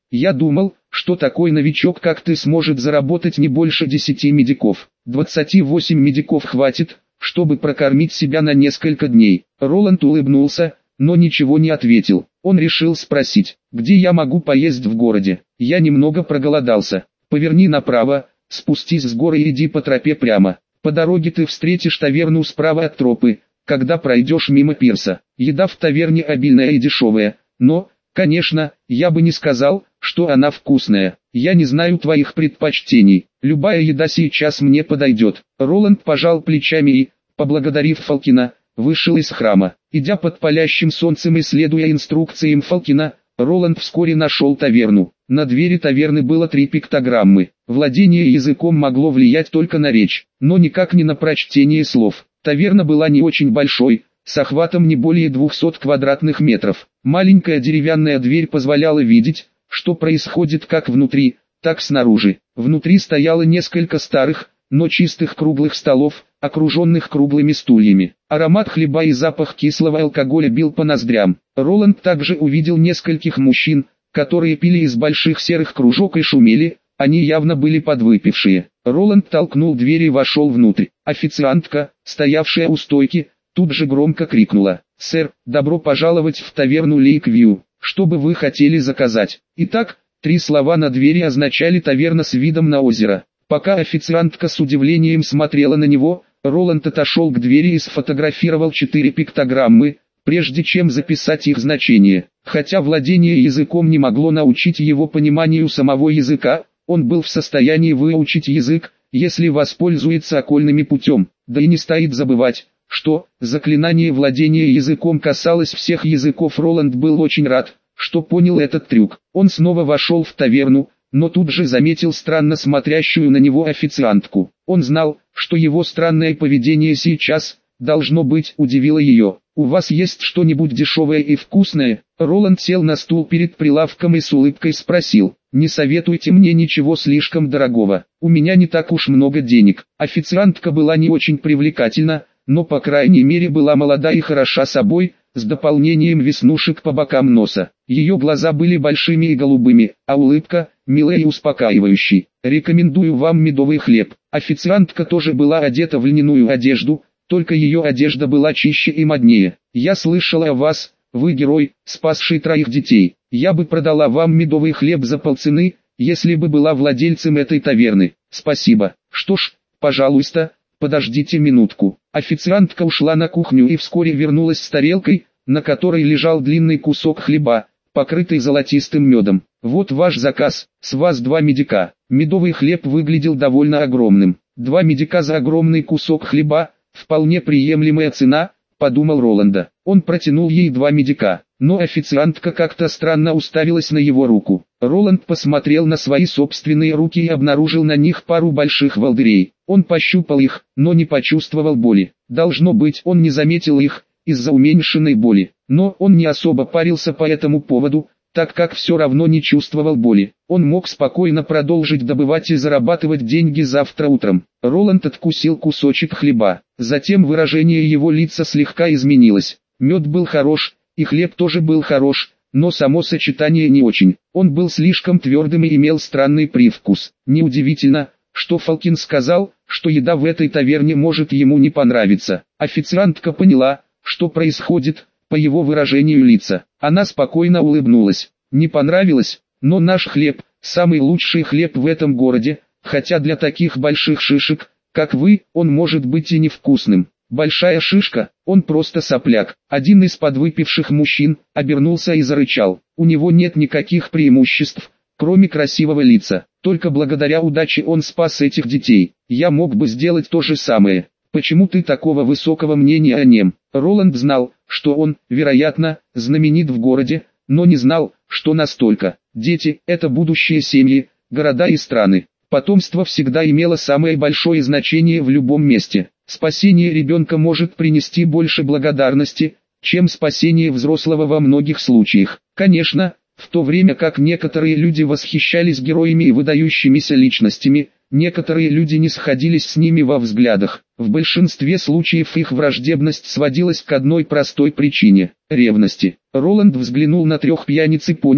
Я думал, что такой новичок как ты сможет заработать не больше десяти медиков. двадцати восьми медиков хватит, чтобы прокормить себя на несколько дней. Роланд улыбнулся, но ничего не ответил. Он решил спросить, где я могу поесть в городе. Я немного проголодался. Поверни направо, спустись с горы и иди по тропе прямо. По дороге ты встретишь таверну справа от тропы, когда пройдешь мимо пирса. Еда в таверне обильная и дешевая, но, конечно, я бы не сказал, что она вкусная. Я не знаю твоих предпочтений. Любая еда сейчас мне подойдет. Роланд пожал плечами и, поблагодарив Фалкина, вышел из храма. Идя под палящим солнцем и следуя инструкциям Фалкина, Роланд вскоре нашел таверну. На двери таверны было три пиктограммы. Владение языком могло влиять только на речь, но никак не на прочтение слов. Таверна была не очень большой, с охватом не более двухсот квадратных метров. Маленькая деревянная дверь позволяла видеть, что происходит как внутри, так снаружи. Внутри стояло несколько старых, но чистых круглых столов, окруженных круглыми стульями. Аромат хлеба и запах кислого алкоголя бил по ноздрям. Роланд также увидел нескольких мужчин, которые пили из больших серых кружок и шумели, они явно были подвыпившие. Роланд толкнул дверь и вошел внутрь. Официантка, стоявшая у стойки, тут же громко крикнула: «Сэр, добро пожаловать в таверну Лейквью, что бы вы хотели заказать?» Итак, три слова на двери означали таверна с видом на озеро. Пока официантка с удивлением смотрела на него, Роланд отошел к двери и сфотографировал четыре пиктограммы, прежде чем записать их значение. Хотя владение языком не могло научить его пониманию самого языка, он был в состоянии выучить язык, если воспользуется окольными путем. Да и не стоит забывать, что заклинание владения языком касалось всех языков. Роланд был очень рад, что понял этот трюк. Он снова вошел в таверну, но тут же заметил странно смотрящую на него официантку. Он знал, что его странное поведение сейчас, должно быть, удивило ее. «У вас есть что-нибудь дешевое и вкусное?» Роланд сел на стул перед прилавком и с улыбкой спросил: «Не советуйте мне ничего слишком дорогого, у меня не так уж много денег». Официантка была не очень привлекательна, но по крайней мере была молода и хороша собой, с дополнением веснушек по бокам носа. Ее глаза были большими и голубыми, а улыбка – милая и успокаивающей. «Рекомендую вам медовый хлеб». Официантка тоже была одета в льняную одежду, только ее одежда была чище и моднее. «Я слышала о вас, вы герой, спасший троих детей. Я бы продала вам медовый хлеб за полцены, если бы была владельцем этой таверны». «Спасибо. Что ж, пожалуйста, подождите минутку». Официантка ушла на кухню и вскоре вернулась с тарелкой, на которой лежал длинный кусок хлеба, покрытый золотистым медом. «Вот ваш заказ, с вас два медика». Медовый хлеб выглядел довольно огромным. Два медика за огромный кусок хлеба, вполне приемлемая цена, подумал Роланда. Он протянул ей два медика, но официантка как-то странно уставилась на его руку. Роланд посмотрел на свои собственные руки и обнаружил на них пару больших волдырей. Он пощупал их, но не почувствовал боли. Должно быть, он не заметил их, из-за уменьшенной боли. Но он не особо парился по этому поводу, так как все равно не чувствовал боли. Он мог спокойно продолжить добывать и зарабатывать деньги завтра утром. Роланд откусил кусочек хлеба. Затем выражение его лица слегка изменилось. Мед был хорош, и хлеб тоже был хорош, но само сочетание не очень. Он был слишком твердым и имел странный привкус. Неудивительно, что Фалкин сказал, что еда в этой таверне может ему не понравиться. Официантка поняла, что происходит, по его выражению лица. Она спокойно улыбнулась. «Не понравилось, но наш хлеб, самый лучший хлеб в этом городе, хотя для таких больших шишек, как вы, он может быть и невкусным». Большая шишка, он просто сопляк. Один из подвыпивших мужчин обернулся и зарычал. У него нет никаких преимуществ, кроме красивого лица. Только благодаря удаче он спас этих детей. Я мог бы сделать то же самое. Почему ты такого высокого мнения о нем? Роланд знал, что он, вероятно, знаменит в городе, но не знал, что настолько. Дети – это будущее семьи, города и страны. Потомство всегда имело самое большое значение в любом месте. Спасение ребенка может принести больше благодарности, чем спасение взрослого во многих случаях. Конечно, в то время как некоторые люди восхищались героями и выдающимися личностями, некоторые люди не сходились с ними во взглядах. В большинстве случаев их враждебность сводилась к одной простой причине – ревности. Роланд взглянул на трех пьяниц и понял,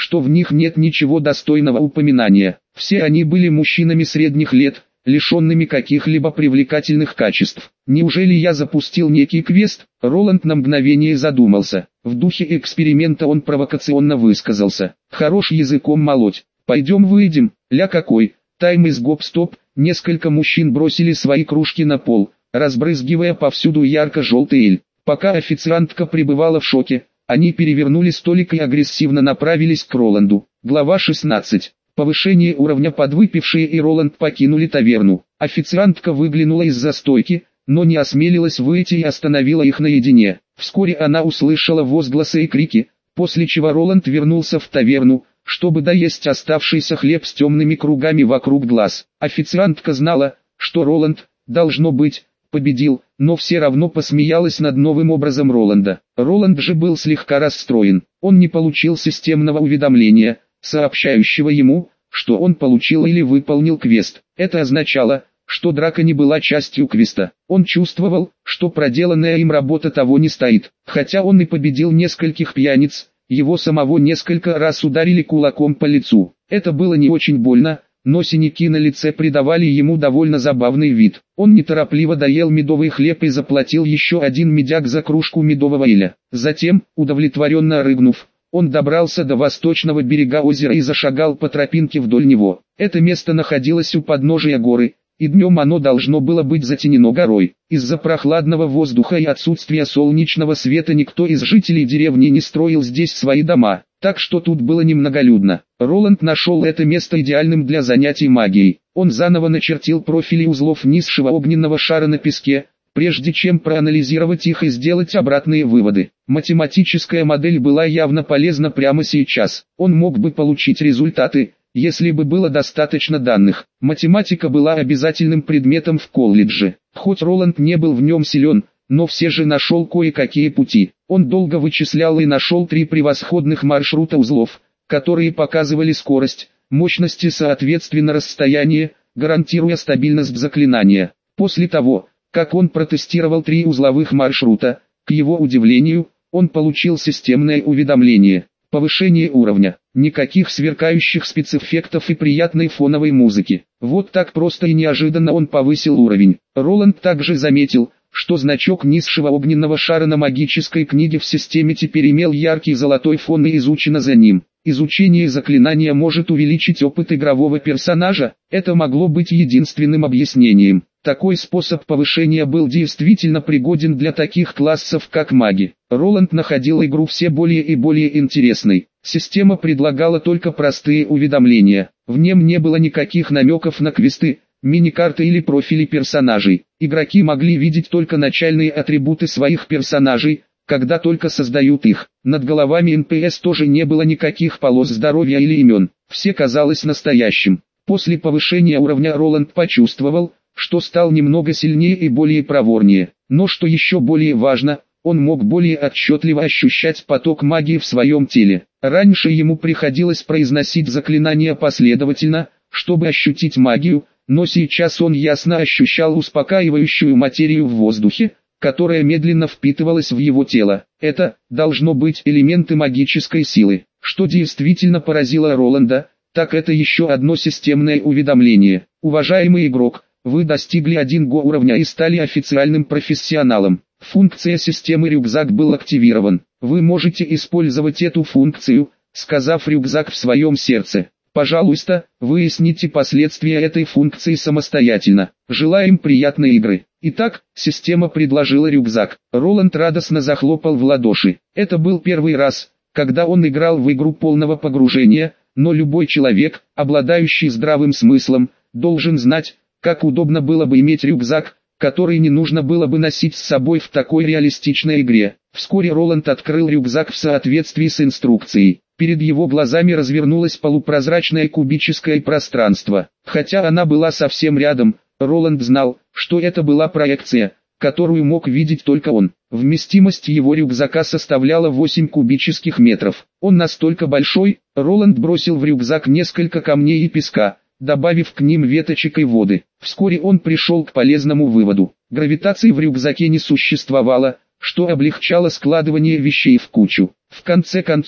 что в них нет ничего достойного упоминания. Все они были мужчинами средних лет, лишенными каких-либо привлекательных качеств. Неужели я запустил некий квест? Роланд на мгновение задумался. В духе эксперимента он провокационно высказался. Хорош языком молоть. Пойдем выйдем. Ля какой. Тайм из гоп-стоп. Несколько мужчин бросили свои кружки на пол, разбрызгивая повсюду ярко-желтый эль. Пока официантка пребывала в шоке, они перевернули столик и агрессивно направились к Роланду. Глава шестнадцать. Повышение уровня. Подвыпившие и Роланд покинули таверну. Официантка выглянула из-за стойки, но не осмелилась выйти и остановила их наедине. Вскоре она услышала возгласы и крики, после чего Роланд вернулся в таверну, чтобы доесть оставшийся хлеб с темными кругами вокруг глаз. Официантка знала, что Роланд, должно быть, победил, но все равно посмеялась над новым образом Роланда. Роланд же был слегка расстроен. Он не получил системного уведомления, сообщающего ему, что он получил или выполнил квест. Это означало, что драка не была частью квеста. Он чувствовал, что проделанная им работа того не стоит. Хотя он и победил нескольких пьяниц, его самого несколько раз ударили кулаком по лицу. Это было не очень больно, но синяки на лице придавали ему довольно забавный вид. Он неторопливо доел медовый хлеб и заплатил еще один медяк за кружку медового эля. Затем, удовлетворенно рыгнув, он добрался до восточного берега озера и зашагал по тропинке вдоль него. Это место находилось у подножия горы, и днем оно должно было быть затенено горой. Из-за прохладного воздуха и отсутствия солнечного света никто из жителей деревни не строил здесь свои дома, так что тут было немноголюдно. Роланд нашел это место идеальным для занятий магией. Он заново начертил профили узлов низшего огненного шара на песке, прежде чем проанализировать их и сделать обратные выводы. Математическая модель была явно полезна прямо сейчас. Он мог бы получить результаты, если бы было достаточно данных. Математика была обязательным предметом в колледже. Хоть Роланд не был в нем силен, но все же нашел кое-какие пути. Он долго вычислял и нашел три превосходных маршрута узлов, которые показывали скорость, мощность и соответственно расстояние, гарантируя стабильность заклинания. После того, как он протестировал три узловых маршрута, к его удивлению, он получил системное уведомление. Повышение уровня. Никаких сверкающих спецэффектов и приятной фоновой музыки. Вот так просто и неожиданно он повысил уровень. Роланд также заметил, что значок низшего огненного шара на магической книге в системе теперь имел яркий золотой фон и изучено за ним. Изучение заклинания может увеличить опыт игрового персонажа, это могло быть единственным объяснением. Такой способ повышения был действительно пригоден для таких классов как маги. Роланд находил игру все более и более интересной. Система предлагала только простые уведомления. В нем не было никаких намеков на квесты, мини-карты или профили персонажей. Игроки могли видеть только начальные атрибуты своих персонажей, когда только создают их. Над головами эн пи эс тоже не было никаких полос здоровья или имен. Все казалось настоящим. После повышения уровня Роланд почувствовал, что стал немного сильнее и более проворнее. Но что еще более важно, он мог более отчетливо ощущать поток магии в своем теле. Раньше ему приходилось произносить заклинания последовательно, чтобы ощутить магию, но сейчас он ясно ощущал успокаивающую материю в воздухе, которая медленно впитывалась в его тело. Это, должно быть, элементы магической силы. Что действительно поразило Роланда, так это еще одно системное уведомление. Уважаемый игрок, вы достигли один го уровня и стали официальным профессионалом. Функция системы рюкзак был активирован. Вы можете использовать эту функцию, сказав рюкзак в своем сердце. Пожалуйста, выясните последствия этой функции самостоятельно. Желаем приятной игры. Итак, система предложила рюкзак. Роланд радостно захлопал в ладоши. Это был первый раз, когда он играл в игру полного погружения, но любой человек, обладающий здравым смыслом, должен знать, как удобно было бы иметь рюкзак, который не нужно было бы носить с собой в такой реалистичной игре. Вскоре Роланд открыл рюкзак в соответствии с инструкцией. Перед его глазами развернулось полупрозрачное кубическое пространство. Хотя она была совсем рядом, Роланд знал, что это была проекция, которую мог видеть только он. Вместимость его рюкзака составляла восемь кубических метров. Он настолько большой, Роланд бросил в рюкзак несколько камней и песка, добавив к ним веточек и воды. Вскоре он пришел к полезному выводу. Гравитации в рюкзаке не существовало, что облегчало складывание вещей в кучу. В конце концов,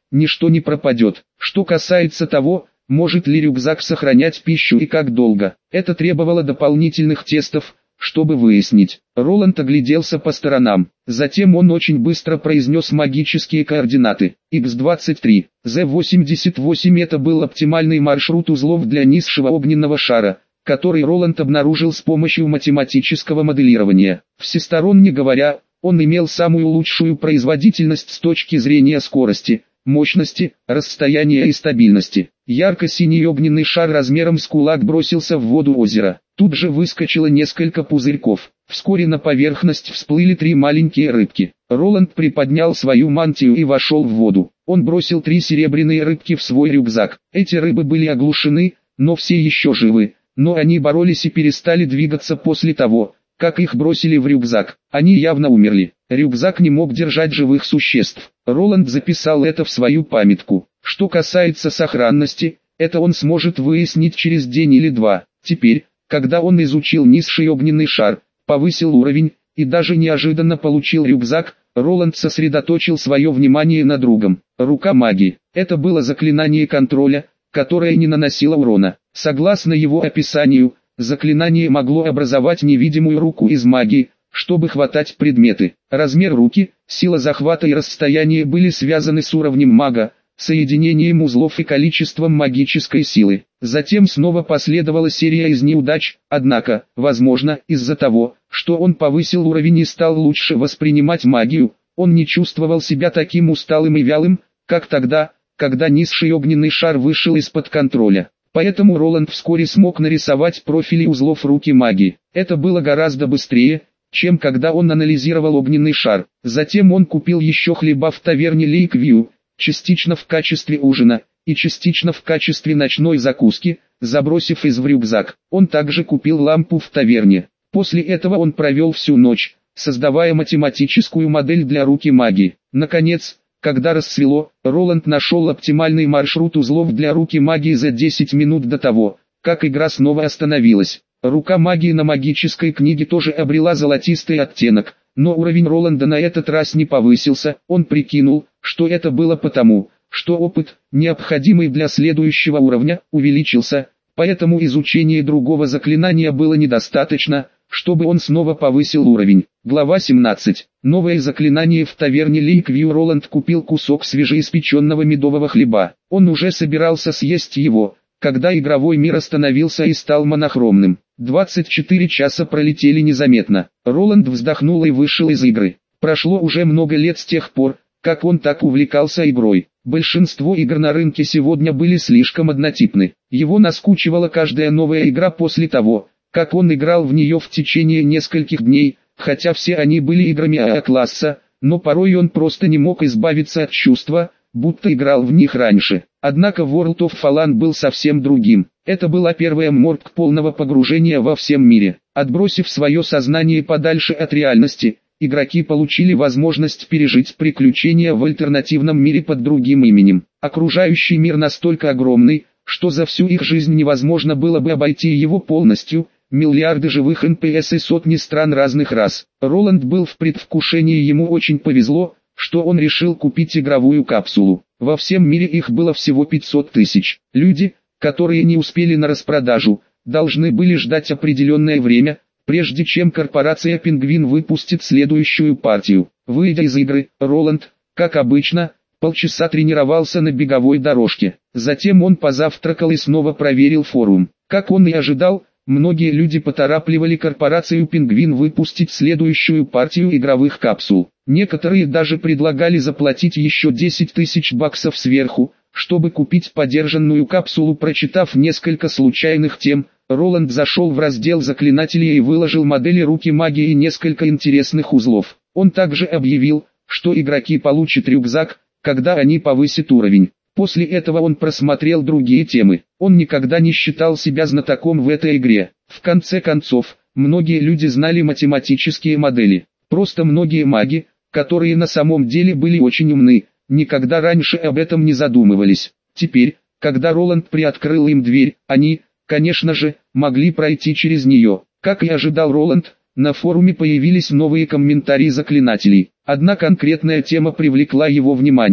ничто не пропадет. Что касается того, может ли рюкзак сохранять пищу и как долго, это требовало дополнительных тестов, чтобы выяснить. Роланд огляделся по сторонам. Затем он очень быстро произнес магические координаты. икс двадцать три, зет восемьдесят восемь это был оптимальный маршрут узлов для низшего огненного шара, который Роланд обнаружил с помощью математического моделирования. Всесторонне говоря, он имел самую лучшую производительность с точки зрения скорости, мощности, расстояния и стабильности. Ярко-синий огненный шар размером с кулак бросился в воду озера. Тут же выскочило несколько пузырьков. Вскоре на поверхность всплыли три маленькие рыбки. Роланд приподнял свою мантию и вошел в воду. Он бросил три серебряные рыбки в свой рюкзак. Эти рыбы были оглушены, но все еще живы. Но они боролись и перестали двигаться после того, как их бросили в рюкзак. Они явно умерли. Рюкзак не мог держать живых существ. Роланд записал это в свою памятку. Что касается сохранности, это он сможет выяснить через день или два. Теперь, когда он изучил низший огненный шар, повысил уровень, и даже неожиданно получил рюкзак, Роланд сосредоточил свое внимание на другом. Рука магии. Это было заклинание контроля, которое не наносило урона. Согласно его описанию, заклинание могло образовать невидимую руку из магии, чтобы хватать предметы. Размер руки, сила захвата и расстояние были связаны с уровнем мага, соединением узлов и количеством магической силы. Затем снова последовала серия из неудач, однако, возможно, из-за того, что он повысил уровень и стал лучше воспринимать магию, он не чувствовал себя таким усталым и вялым, как тогда, когда низший огненный шар вышел из-под контроля. Поэтому Роланд вскоре смог нарисовать профили узлов руки магии. Это было гораздо быстрее, чем когда он анализировал огненный шар. Затем он купил еще хлеба в таверне Лейквью, частично в качестве ужина, и частично в качестве ночной закуски, забросив из в рюкзак. Он также купил лампу в таверне. После этого он провел всю ночь, создавая математическую модель для руки магии. Наконец, когда рассвело, Роланд нашел оптимальный маршрут узлов для руки магии за десять минут до того, как игра снова остановилась. Рука магии на магической книге тоже обрела золотистый оттенок, но уровень Роланда на этот раз не повысился. Он прикинул, что это было потому, что опыт, необходимый для следующего уровня, увеличился, поэтому изучение другого заклинания было недостаточно, чтобы он снова повысил уровень. Глава семнадцать. Новое заклинание в таверне Лейквью. Роланд купил кусок свежеиспеченного медового хлеба. Он уже собирался съесть его, когда игровой мир остановился и стал монохромным. двадцать четыре часа пролетели незаметно. Роланд вздохнул и вышел из игры. Прошло уже много лет с тех пор, как он так увлекался игрой. Большинство игр на рынке сегодня были слишком однотипны. Его наскучивала каждая новая игра после того, как он играл в нее в течение нескольких дней, хотя все они были играми А-класса, но порой он просто не мог избавиться от чувства, будто играл в них раньше. Однако World of Fallen был совсем другим. Это была первая морг полного погружения во всем мире. Отбросив свое сознание подальше от реальности, игроки получили возможность пережить приключения в альтернативном мире под другим именем. Окружающий мир настолько огромный, что за всю их жизнь невозможно было бы обойти его полностью. Миллиарды живых эн пи эс и сотни стран разных рас. Роланд был в предвкушении, ему очень повезло, что он решил купить игровую капсулу. Во всем мире их было всего пятьсот тысяч. Люди, которые не успели на распродажу, должны были ждать определенное время, прежде чем корпорация Пингвин выпустит следующую партию. Выйдя из игры, Роланд, как обычно, полчаса тренировался на беговой дорожке. Затем он позавтракал и снова проверил форум. Как он и ожидал, многие люди поторапливали корпорацию Пингвин выпустить следующую партию игровых капсул. Некоторые даже предлагали заплатить еще десять тысяч баксов сверху, чтобы купить подержанную капсулу. Прочитав несколько случайных тем, Роланд зашел в раздел заклинателей и выложил модели руки магии и несколько интересных узлов. Он также объявил, что игроки получат рюкзак, когда они повысят уровень. После этого он просмотрел другие темы. Он никогда не считал себя знатоком в этой игре. В конце концов, многие люди знали математические модели. Просто многие маги, которые на самом деле были очень умны, никогда раньше об этом не задумывались. Теперь, когда Роланд приоткрыл им дверь, они, конечно же, могли пройти через нее. Как и ожидал Роланд, на форуме появились новые комментарии заклинателей. Одна конкретная тема привлекла его внимание.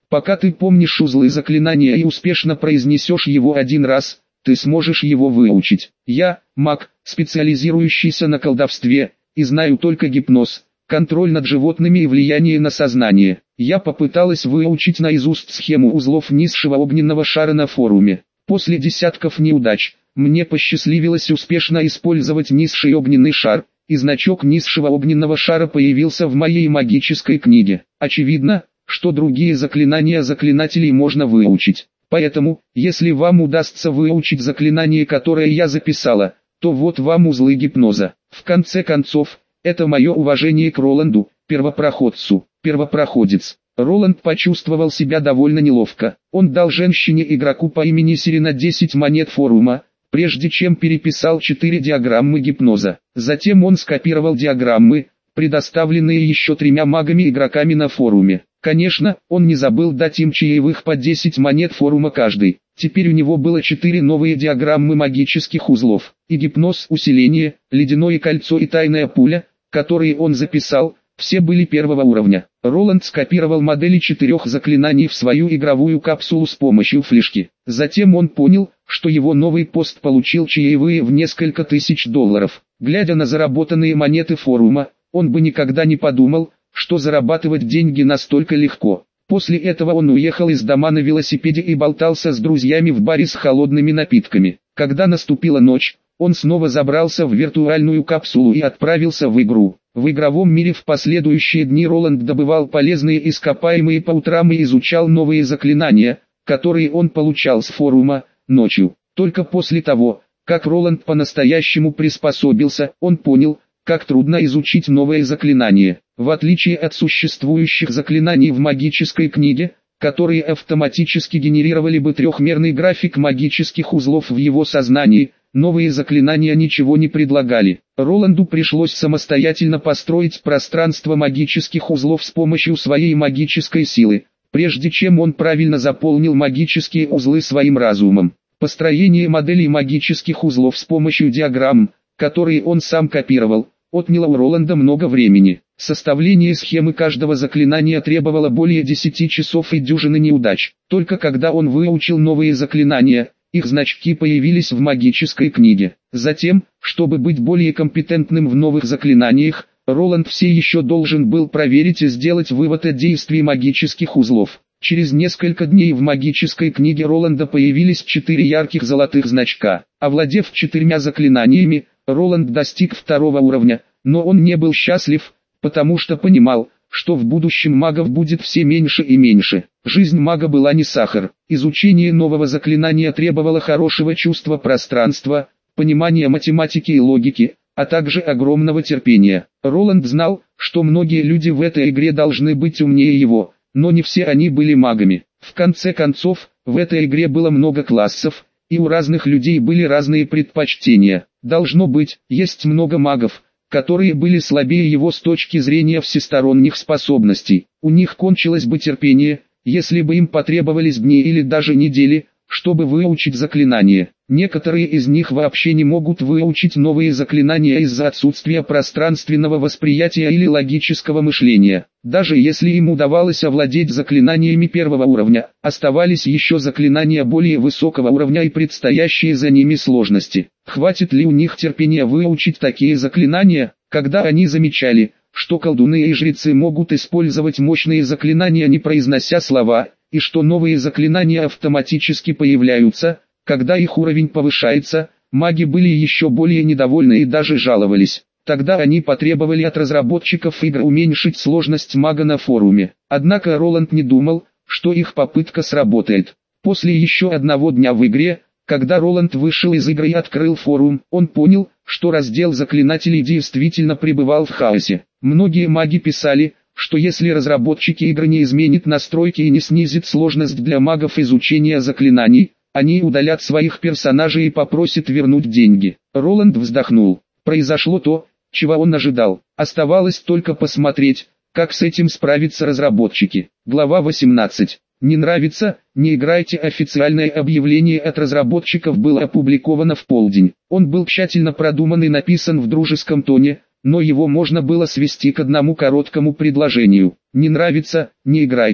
Пока ты помнишь узлы заклинания и успешно произнесешь его один раз, ты сможешь его выучить. Я, маг, специализирующийся на колдовстве, и знаю только гипноз, контроль над животными и влияние на сознание. Я попыталась выучить наизусть схему узлов низшего огненного шара на форуме. После десятков неудач, мне посчастливилось успешно использовать низший огненный шар, и значок низшего огненного шара появился в моей магической книге. Очевидно, что другие заклинания заклинателей можно выучить. Поэтому, если вам удастся выучить заклинание, которое я записала, то вот вам узлы гипноза. В конце концов, это мое уважение к Роланду, первопроходцу. Первопроходец. Роланд почувствовал себя довольно неловко. Он дал женщине-игроку по имени Сирена десять монет форума, прежде чем переписал четыре диаграммы гипноза. Затем он скопировал диаграммы, предоставленные еще тремя магами-игроками на форуме. Конечно, он не забыл дать им чаевых по десять монет форума каждый. Теперь у него было четыре новые диаграммы магических узлов. И гипноз, усиление, ледяное кольцо и тайная пуля, которые он записал, все были первого уровня. Роланд скопировал модели четырех заклинаний в свою игровую капсулу с помощью флешки. Затем он понял, что его новый пост получил чаевые в несколько тысяч долларов. Глядя на заработанные монеты форума, он бы никогда не подумал, что зарабатывать деньги настолько легко. После этого он уехал из дома на велосипеде и болтался с друзьями в баре с холодными напитками. Когда наступила ночь, он снова забрался в виртуальную капсулу и отправился в игру. В игровом мире в последующие дни Роланд добывал полезные ископаемые по утрам и изучал новые заклинания, которые он получал с форума, ночью. Только после того, как Роланд по-настоящему приспособился, он понял, как трудно изучить новые заклинания. В отличие от существующих заклинаний в магической книге, которые автоматически генерировали бы трехмерный график магических узлов в его сознании, новые заклинания ничего не предлагали. Роланду пришлось самостоятельно построить пространство магических узлов с помощью своей магической силы, прежде чем он правильно заполнил магические узлы своим разумом. Построение моделей магических узлов с помощью диаграмм, которые он сам копировал, отняло у Роланда много времени. Составление схемы каждого заклинания требовало более десяти часов и дюжины неудач. Только когда он выучил новые заклинания, их значки появились в магической книге. Затем, чтобы быть более компетентным в новых заклинаниях, Роланд все еще должен был проверить и сделать вывод о действии магических узлов. Через несколько дней в магической книге Роланда появились четыре ярких золотых значка. Овладев четырьмя заклинаниями, Роланд достиг второго уровня, но он не был счастлив, потому что понимал, что в будущем магов будет все меньше и меньше. Жизнь мага была не сахар. Изучение нового заклинания требовало хорошего чувства пространства, понимания математики и логики, а также огромного терпения. Роланд знал, что многие люди в этой игре должны быть умнее его, но не все они были магами. В конце концов, в этой игре было много классов, и у разных людей были разные предпочтения. Должно быть, есть много магов, которые были слабее его с точки зрения всесторонних способностей. У них кончилось бы терпение, если бы им потребовались дни или даже недели, чтобы выучить заклинание. Некоторые из них вообще не могут выучить новые заклинания из-за отсутствия пространственного восприятия или логического мышления. Даже если им удавалось овладеть заклинаниями первого уровня, оставались еще заклинания более высокого уровня и предстоящие за ними сложности. Хватит ли у них терпения выучить такие заклинания, когда они замечали, что колдуны и жрецы могут использовать мощные заклинания, не произнося слова, и что новые заклинания автоматически появляются, когда их уровень повышается? Маги были еще более недовольны и даже жаловались. Тогда они потребовали от разработчиков игр уменьшить сложность мага на форуме. Однако Роланд не думал, что их попытка сработает. После еще одного дня в игре, когда Роланд вышел из игры и открыл форум, он понял, что раздел заклинателей действительно пребывал в хаосе. Многие маги писали, что если разработчики игры не изменят настройки и не снизят сложность для магов изучения заклинаний, они удалят своих персонажей и попросят вернуть деньги. Роланд вздохнул. Произошло то, чего он ожидал. Оставалось только посмотреть, как с этим справятся разработчики. Глава восемнадцать. Не нравится, не играйте. Официальное объявление от разработчиков было опубликовано в полдень. Он был тщательно продуман и написан в дружеском тоне, но его можно было свести к одному короткому предложению. Не нравится, не играйте.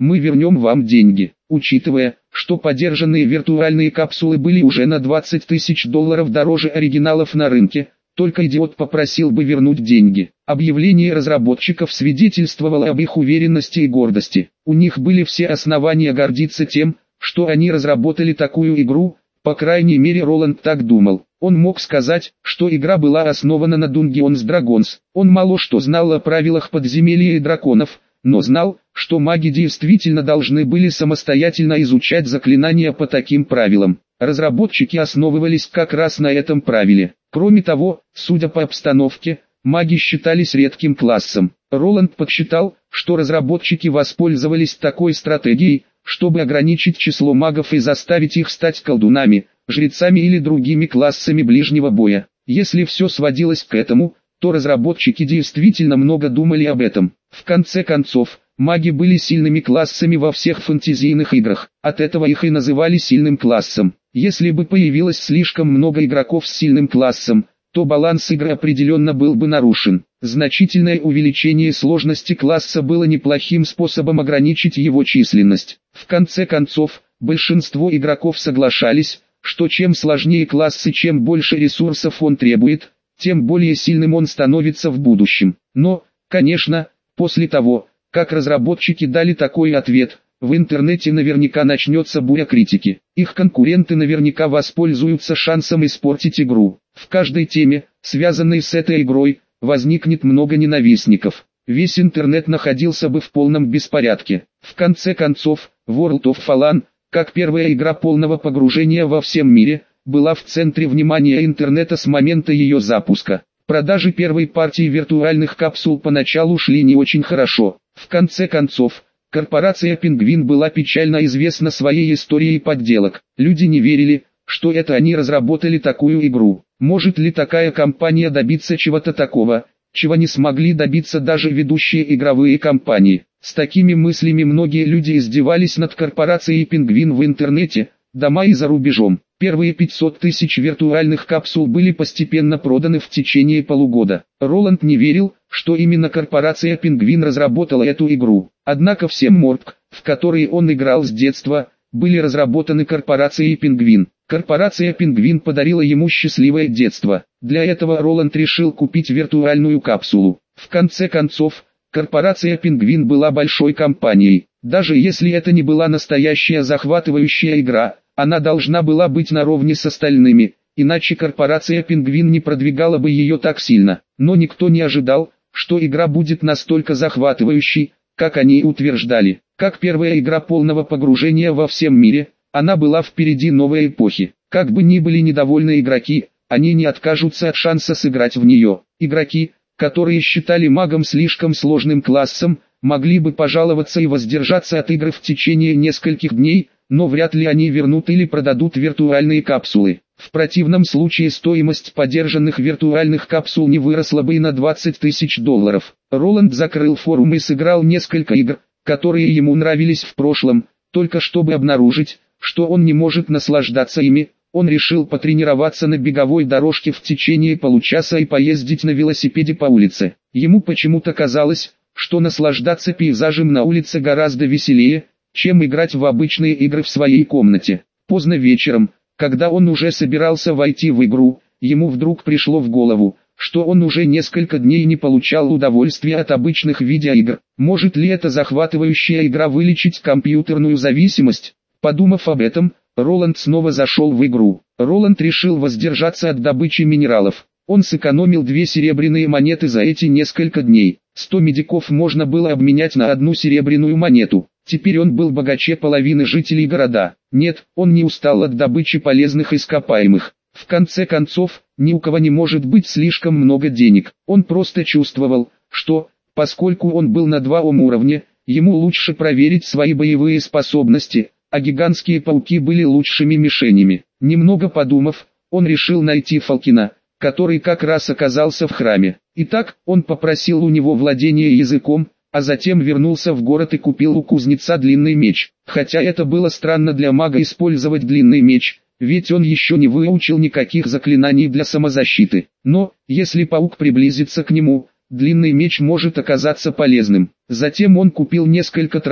мы вернем вам деньги. Учитывая, что подержанные виртуальные капсулы были уже на двадцать тысяч долларов дороже оригиналов на рынке, только идиот попросил бы вернуть деньги. Объявление разработчиков свидетельствовало об их уверенности и гордости. У них были все основания гордиться тем, что они разработали такую игру, по крайней мере Роланд так думал. Он мог сказать, что игра была основана на Dungeons Dragons. Он мало что знал о правилах подземелья и драконов, но знал, что маги действительно должны были самостоятельно изучать заклинания по таким правилам. Разработчики основывались как раз на этом правиле. Кроме того, судя по обстановке, маги считались редким классом. Роланд подсчитал, что разработчики воспользовались такой стратегией, чтобы ограничить число магов и заставить их стать колдунами, жрецами или другими классами ближнего боя. Если все сводилось к этому, то разработчики действительно много думали об этом. В конце концов, маги были сильными классами во всех фэнтезийных играх, от этого их и называли сильным классом. Если бы появилось слишком много игроков с сильным классом, то баланс игры определенно был бы нарушен. Значительное увеличение сложности класса было неплохим способом ограничить его численность. В конце концов, большинство игроков соглашались, что чем сложнее класс и чем больше ресурсов он требует, тем более сильным он становится в будущем. Но, конечно, после того, как разработчики дали такой ответ, в интернете наверняка начнется буря критики. Их конкуренты наверняка воспользуются шансом испортить игру. В каждой теме, связанной с этой игрой, возникнет много ненавистников. Весь интернет находился бы в полном беспорядке. В конце концов, World of Fallen, как первая игра полного погружения во всем мире, была в центре внимания интернета с момента ее запуска. Продажи первой партии виртуальных капсул поначалу шли не очень хорошо. В конце концов, корпорация Penguin была печально известна своей историей подделок. Люди не верили, что это они разработали такую игру. Может ли такая компания добиться чего-то такого, чего не смогли добиться даже ведущие игровые компании? С такими мыслями многие люди издевались над корпорацией Penguin в интернете, дома и за рубежом. Первые пятьсот тысяч виртуальных капсул были постепенно проданы в течение полугода. Роланд не верил, что именно корпорация Penguin разработала эту игру. Однако все морг, в которые он играл с детства, были разработаны корпорацией Penguin. Корпорация Penguin подарила ему счастливое детство. Для этого Роланд решил купить виртуальную капсулу. В конце концов, корпорация Penguin была большой компанией. Даже если это не была настоящая захватывающая игра, она должна была быть наравне с остальными, иначе корпорация Penguin не продвигала бы ее так сильно. Но никто не ожидал, что игра будет настолько захватывающей, как они утверждали. Как первая игра полного погружения во всем мире, она была впереди новой эпохи. Как бы ни были недовольны игроки, они не откажутся от шанса сыграть в нее. Игроки, которые считали магом слишком сложным классом, могли бы пожаловаться и воздержаться от игры в течение нескольких дней, но вряд ли они вернут или продадут виртуальные капсулы. В противном случае стоимость подержанных виртуальных капсул не выросла бы и на двадцать тысяч долларов. Роланд закрыл форум и сыграл несколько игр, которые ему нравились в прошлом, только чтобы обнаружить, что он не может наслаждаться ими. Он решил потренироваться на беговой дорожке в течение получаса и поездить на велосипеде по улице. Ему почему-то казалось, что наслаждаться пейзажем на улице гораздо веселее, чем играть в обычные игры в своей комнате. Поздно вечером, когда он уже собирался войти в игру, ему вдруг пришло в голову, что он уже несколько дней не получал удовольствия от обычных видеоигр. Может ли эта захватывающая игра вылечить компьютерную зависимость? Подумав об этом, Роланд снова зашел в игру. Роланд решил воздержаться от добычи минералов. Он сэкономил две серебряные монеты за эти несколько дней. Сто медиков можно было обменять на одну серебряную монету. Теперь он был богаче половины жителей города. Нет, он не устал от добычи полезных ископаемых. В конце концов, ни у кого не может быть слишком много денег. Он просто чувствовал, что, поскольку он был на двум уровне, ему лучше проверить свои боевые способности, а гигантские пауки были лучшими мишенями. Немного подумав, он решил найти Фалкина, который как раз оказался в храме. Итак, он попросил у него владение языком, а затем вернулся в город и купил у кузнеца длинный меч. Хотя это было странно для мага использовать длинный меч, ведь он еще не выучил никаких заклинаний для самозащиты. Но, если паук приблизится к нему, длинный меч может оказаться полезным. Затем он купил несколько трав,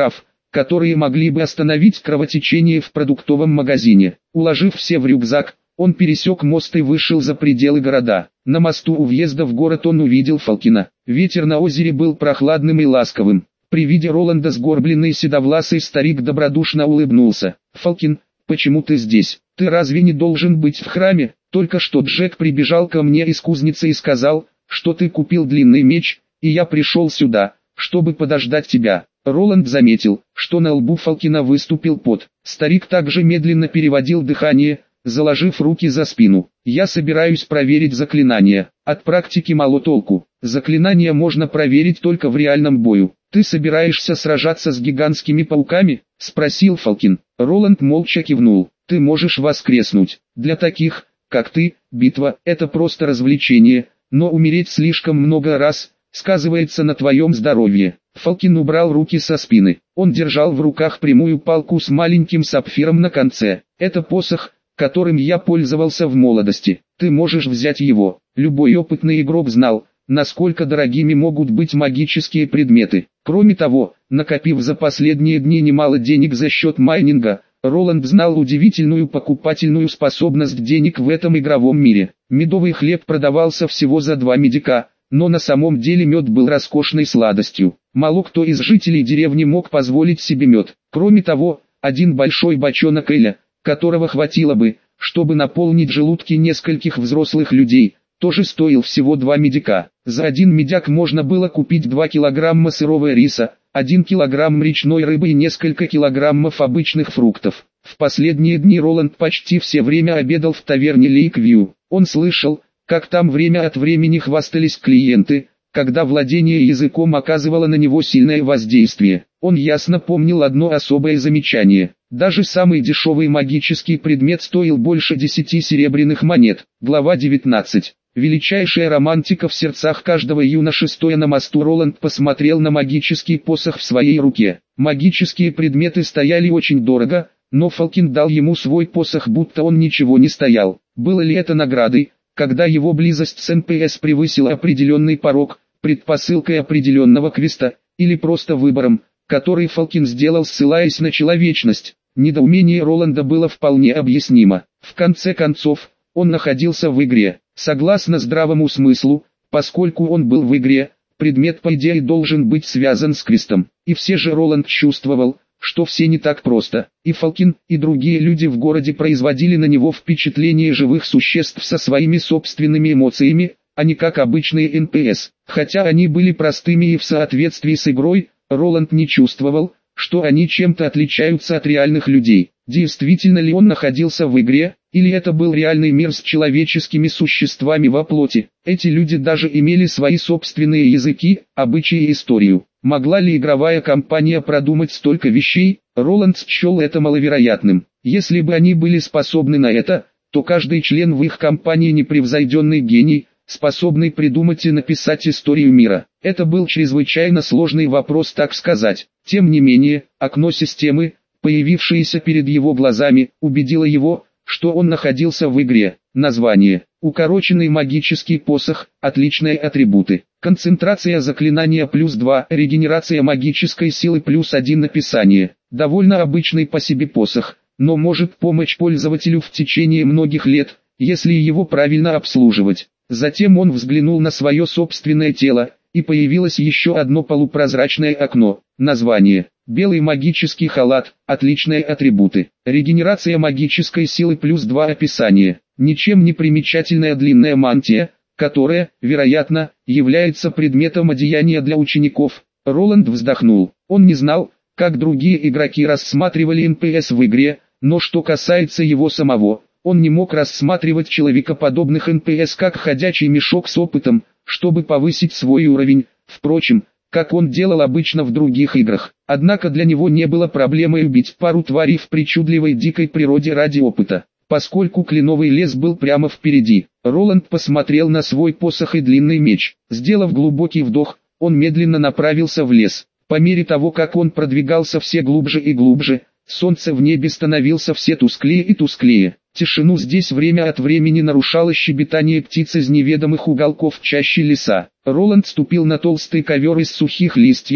которые могли бы остановить кровотечение в продуктовом магазине. Уложив все в рюкзак, он пересек мост и вышел за пределы города. На мосту у въезда в город он увидел Фалкина. Ветер на озере был прохладным и ласковым. При виде Роланда сгорбленный седовласый старик добродушно улыбнулся. «Фалкин, почему ты здесь? Ты разве не должен быть в храме? Только что Джек прибежал ко мне из кузницы и сказал, что ты купил длинный меч, и я пришел сюда, чтобы подождать тебя». Роланд заметил, что на лбу Фалкина выступил пот. Старик также медленно переводил дыхание, заложив руки за спину. «Я собираюсь проверить заклинание. От практики мало толку. Заклинание можно проверить только в реальном бою. Ты собираешься сражаться с гигантскими пауками?» — спросил Фалкин. Роланд молча кивнул. «Ты можешь воскреснуть. Для таких, как ты, битва — это просто развлечение, но умереть слишком много раз сказывается на твоем здоровье». Фалкин убрал руки со спины. Он держал в руках прямую палку с маленьким сапфиром на конце. «Это посох, которым я пользовался в молодости. Ты можешь взять его». Любой опытный игрок знал, насколько дорогими могут быть магические предметы. Кроме того, накопив за последние дни немало денег за счет майнинга, Роланд знал удивительную покупательную способность денег в этом игровом мире. Медовый хлеб продавался всего за два медика, но на самом деле мед был роскошной сладостью. Мало кто из жителей деревни мог позволить себе мед. Кроме того, один большой бочонок эля, которого хватило бы, чтобы наполнить желудки нескольких взрослых людей, тоже стоил всего два медика. За один медяк можно было купить два килограмма сырого риса, один килограмм речной рыбы и несколько килограммов обычных фруктов. В последние дни Роланд почти все время обедал в таверне Лейквью. Он слышал, как там время от времени хвастались клиенты, когда владение языком оказывало на него сильное воздействие. Он ясно помнил одно особое замечание. Даже самый дешевый магический предмет стоил больше десяти серебряных монет. Глава девятнадцать. Величайшая романтика в сердцах каждого юноши. Стоя на мосту, Роланд посмотрел на магический посох в своей руке. Магические предметы стояли очень дорого, но Фалкин дал ему свой посох, будто он ничего не стоял. Было ли это наградой, когда его близость с эн пэ эс превысила определенный порог, предпосылкой определенного квеста, или просто выбором, который Фалкин сделал, ссылаясь на человечность? Недоумение Роланда было вполне объяснимо. В конце концов, он находился в игре. Согласно здравому смыслу, поскольку он был в игре, предмет по идее должен быть связан с квестом. И все же Роланд чувствовал, что все не так просто. И Фалкин, и другие люди в городе производили на него впечатление живых существ со своими собственными эмоциями, а не как обычные эн пэ эс. Хотя они были простыми и в соответствии с игрой, Роланд не чувствовал, что они чем-то отличаются от реальных людей. Действительно ли он находился в игре, или это был реальный мир с человеческими существами во плоти? Эти люди даже имели свои собственные языки, обычаи и историю. Могла ли игровая компания продумать столько вещей? Роланд счел это маловероятным. Если бы они были способны на это, то каждый член в их компании непревзойденный гений, способный придумать и написать историю мира. Это был чрезвычайно сложный вопрос, так сказать. Тем не менее, окно системы, появившееся перед его глазами, убедило его, что он находился в игре. Название: укороченный магический посох, отличные атрибуты. Концентрация заклинания плюс два, регенерация магической силы плюс один. Описание: довольно обычный по себе посох, но может помочь пользователю в течение многих лет, если его правильно обслуживать. Затем он взглянул на свое собственное тело, и появилось еще одно полупрозрачное окно. Название: белый магический халат, отличные атрибуты. Регенерация магической силы плюс два. Описание: ничем не примечательная длинная мантия, которая, вероятно, является предметом одеяния для учеников. Роланд вздохнул. Он не знал, как другие игроки рассматривали эн пэ эс в игре, но что касается его самого, он не мог рассматривать человекоподобных эн пэ эс как ходячий мешок с опытом, чтобы повысить свой уровень, впрочем, как он делал обычно в других играх. Однако для него не было проблемой убить пару тварей в причудливой дикой природе ради опыта. Поскольку кленовый лес был прямо впереди, Роланд посмотрел на свой посох и длинный меч. Сделав глубокий вдох, он медленно направился в лес. По мере того, как он продвигался все глубже и глубже, солнце в небе становился все тусклее и тусклее. Тишину здесь время от времени нарушало щебетание птиц из неведомых уголков чащи леса. Роланд ступил на толстый ковер из сухих листьев,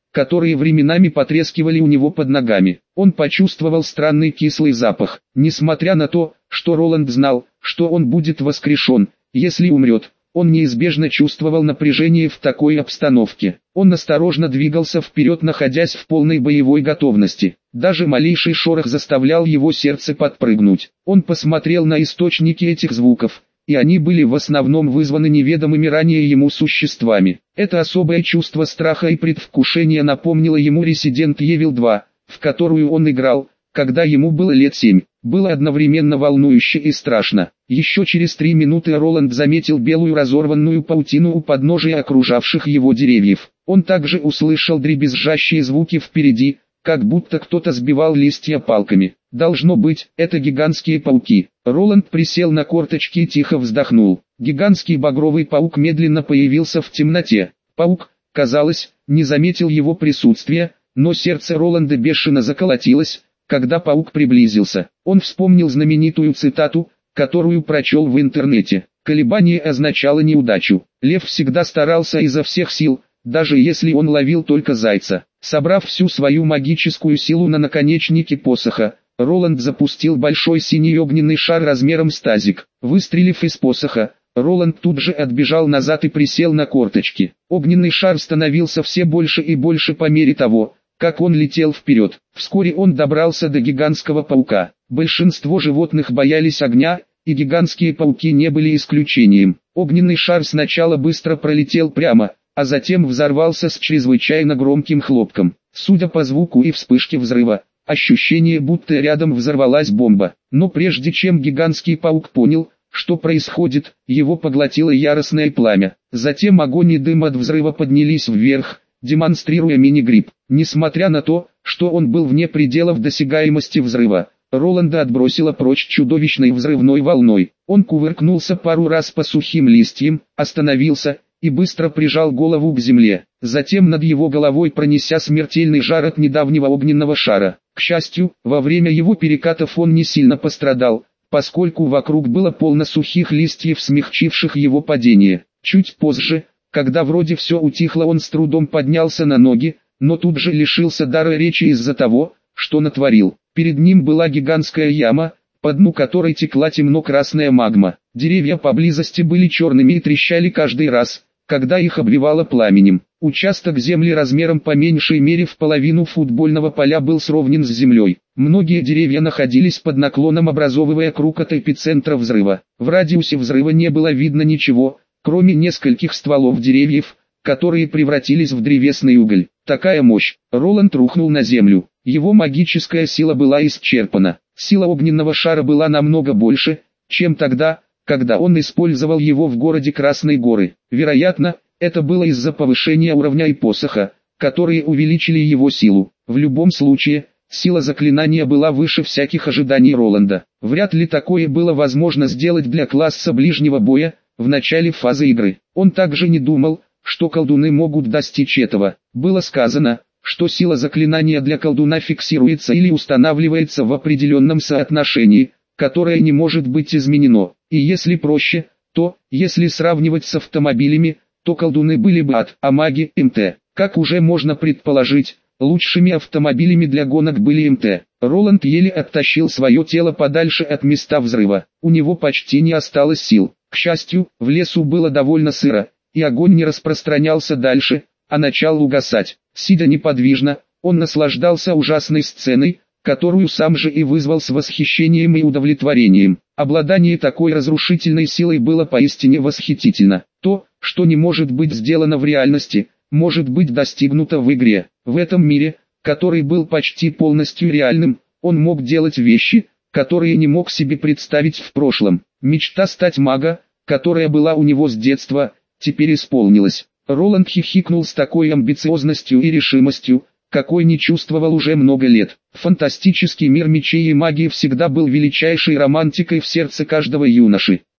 которые временами потрескивали у него под ногами. Он почувствовал странный кислый запах. Несмотря на то, что Роланд знал, что он будет воскрешен, если умрет, он неизбежно чувствовал напряжение в такой обстановке. Он осторожно двигался вперед, находясь в полной боевой готовности. Даже малейший шорох заставлял его сердце подпрыгнуть. Он посмотрел на источники этих звуков, и они были в основном вызваны неведомыми ранее ему существами. Это особое чувство страха и предвкушения напомнило ему Resident Evil два, в которую он играл, когда ему было лет семь. Было одновременно волнующе и страшно. Еще через три минуты Роланд заметил белую разорванную паутину у подножия окружавших его деревьев. Он также услышал дребезжащие звуки впереди, как будто кто-то сбивал листья палками. Должно быть, это гигантские пауки. Роланд присел на корточки и тихо вздохнул. Гигантский багровый паук медленно появился в темноте. Паук, казалось, не заметил его присутствия, но сердце Роланда бешено заколотилось, когда паук приблизился. Он вспомнил знаменитую цитату, которую прочел в интернете. «Колебание означало неудачу». Лев всегда старался изо всех сил, даже если он ловил только зайца. Собрав всю свою магическую силу на наконечнике посоха, Роланд запустил большой синий огненный шар размером с тазик. Выстрелив из посоха, Роланд тут же отбежал назад и присел на корточки. Огненный шар становился все больше и больше по мере того, как он летел вперед. Вскоре он добрался до гигантского паука. Большинство животных боялись огня, и гигантские пауки не были исключением. Огненный шар сначала быстро пролетел прямо, а затем взорвался с чрезвычайно громким хлопком. Судя по звуку и вспышке взрыва, ощущение, будто рядом взорвалась бомба. Но прежде чем гигантский паук понял, что происходит, его поглотило яростное пламя. Затем огонь и дым от взрыва поднялись вверх, демонстрируя мини-гриб. Несмотря на то, что он был вне пределов досягаемости взрыва, Роланда отбросило прочь чудовищной взрывной волной. Он кувыркнулся пару раз по сухим листьям, остановился и быстро прижал голову к земле. Затем над его головой пронесся смертельный жар от недавнего огненного шара. К счастью, во время его перекатов он не сильно пострадал, поскольку вокруг было полно сухих листьев, смягчивших его падение. Чуть позже, когда вроде все утихло, он с трудом поднялся на ноги, но тут же лишился дара речи из-за того, что натворил. Перед ним была гигантская яма, по дну которой текла темно-красная магма. Деревья поблизости были черными и трещали каждый раз, когда их обливало пламенем. Участок земли размером по меньшей мере в половину футбольного поля был сровнен с землей. Многие деревья находились под наклоном, образовывая круг от эпицентра взрыва. В радиусе взрыва не было видно ничего, кроме нескольких стволов деревьев, которые превратились в древесный уголь. Такая мощь! Роланд рухнул на землю. Его магическая сила была исчерпана. Сила огненного шара была намного больше, чем тогда, когда он использовал его в городе Красной Горы. Вероятно, это было из-за повышения уровня и посоха, которые увеличили его силу. В любом случае, сила заклинания была выше всяких ожиданий Роланда. Вряд ли такое было возможно сделать для класса ближнего боя в начале фазы игры. Он также не думал, что колдуны могут достичь этого. Было сказано, что сила заклинания для колдуна фиксируется или устанавливается в определенном соотношении, которое не может быть изменено. И если проще, то, если сравнивать с автомобилями, то колдуны были бы ад, а маги – эм тэ. Как уже можно предположить, лучшими автомобилями для гонок были эм тэ. Роланд еле оттащил свое тело подальше от места взрыва. У него почти не осталось сил. К счастью, в лесу было довольно сыро, и огонь не распространялся дальше, а начал угасать. Сидя неподвижно, он наслаждался ужасной сценой, которую сам же и вызвал с восхищением и удовлетворением. Обладание такой разрушительной силой было поистине восхитительно. То, что не может быть сделано в реальности, может быть достигнуто в игре. В этом мире, который был почти полностью реальным, он мог делать вещи, которые не мог себе представить в прошлом. Мечта стать магом, которая была у него с детства, теперь исполнилась. Роланд хихикнул с такой амбициозностью и решимостью, какой не чувствовал уже много лет. Фантастический мир мечей и магии всегда был величайшей романтикой в сердце каждого юноши.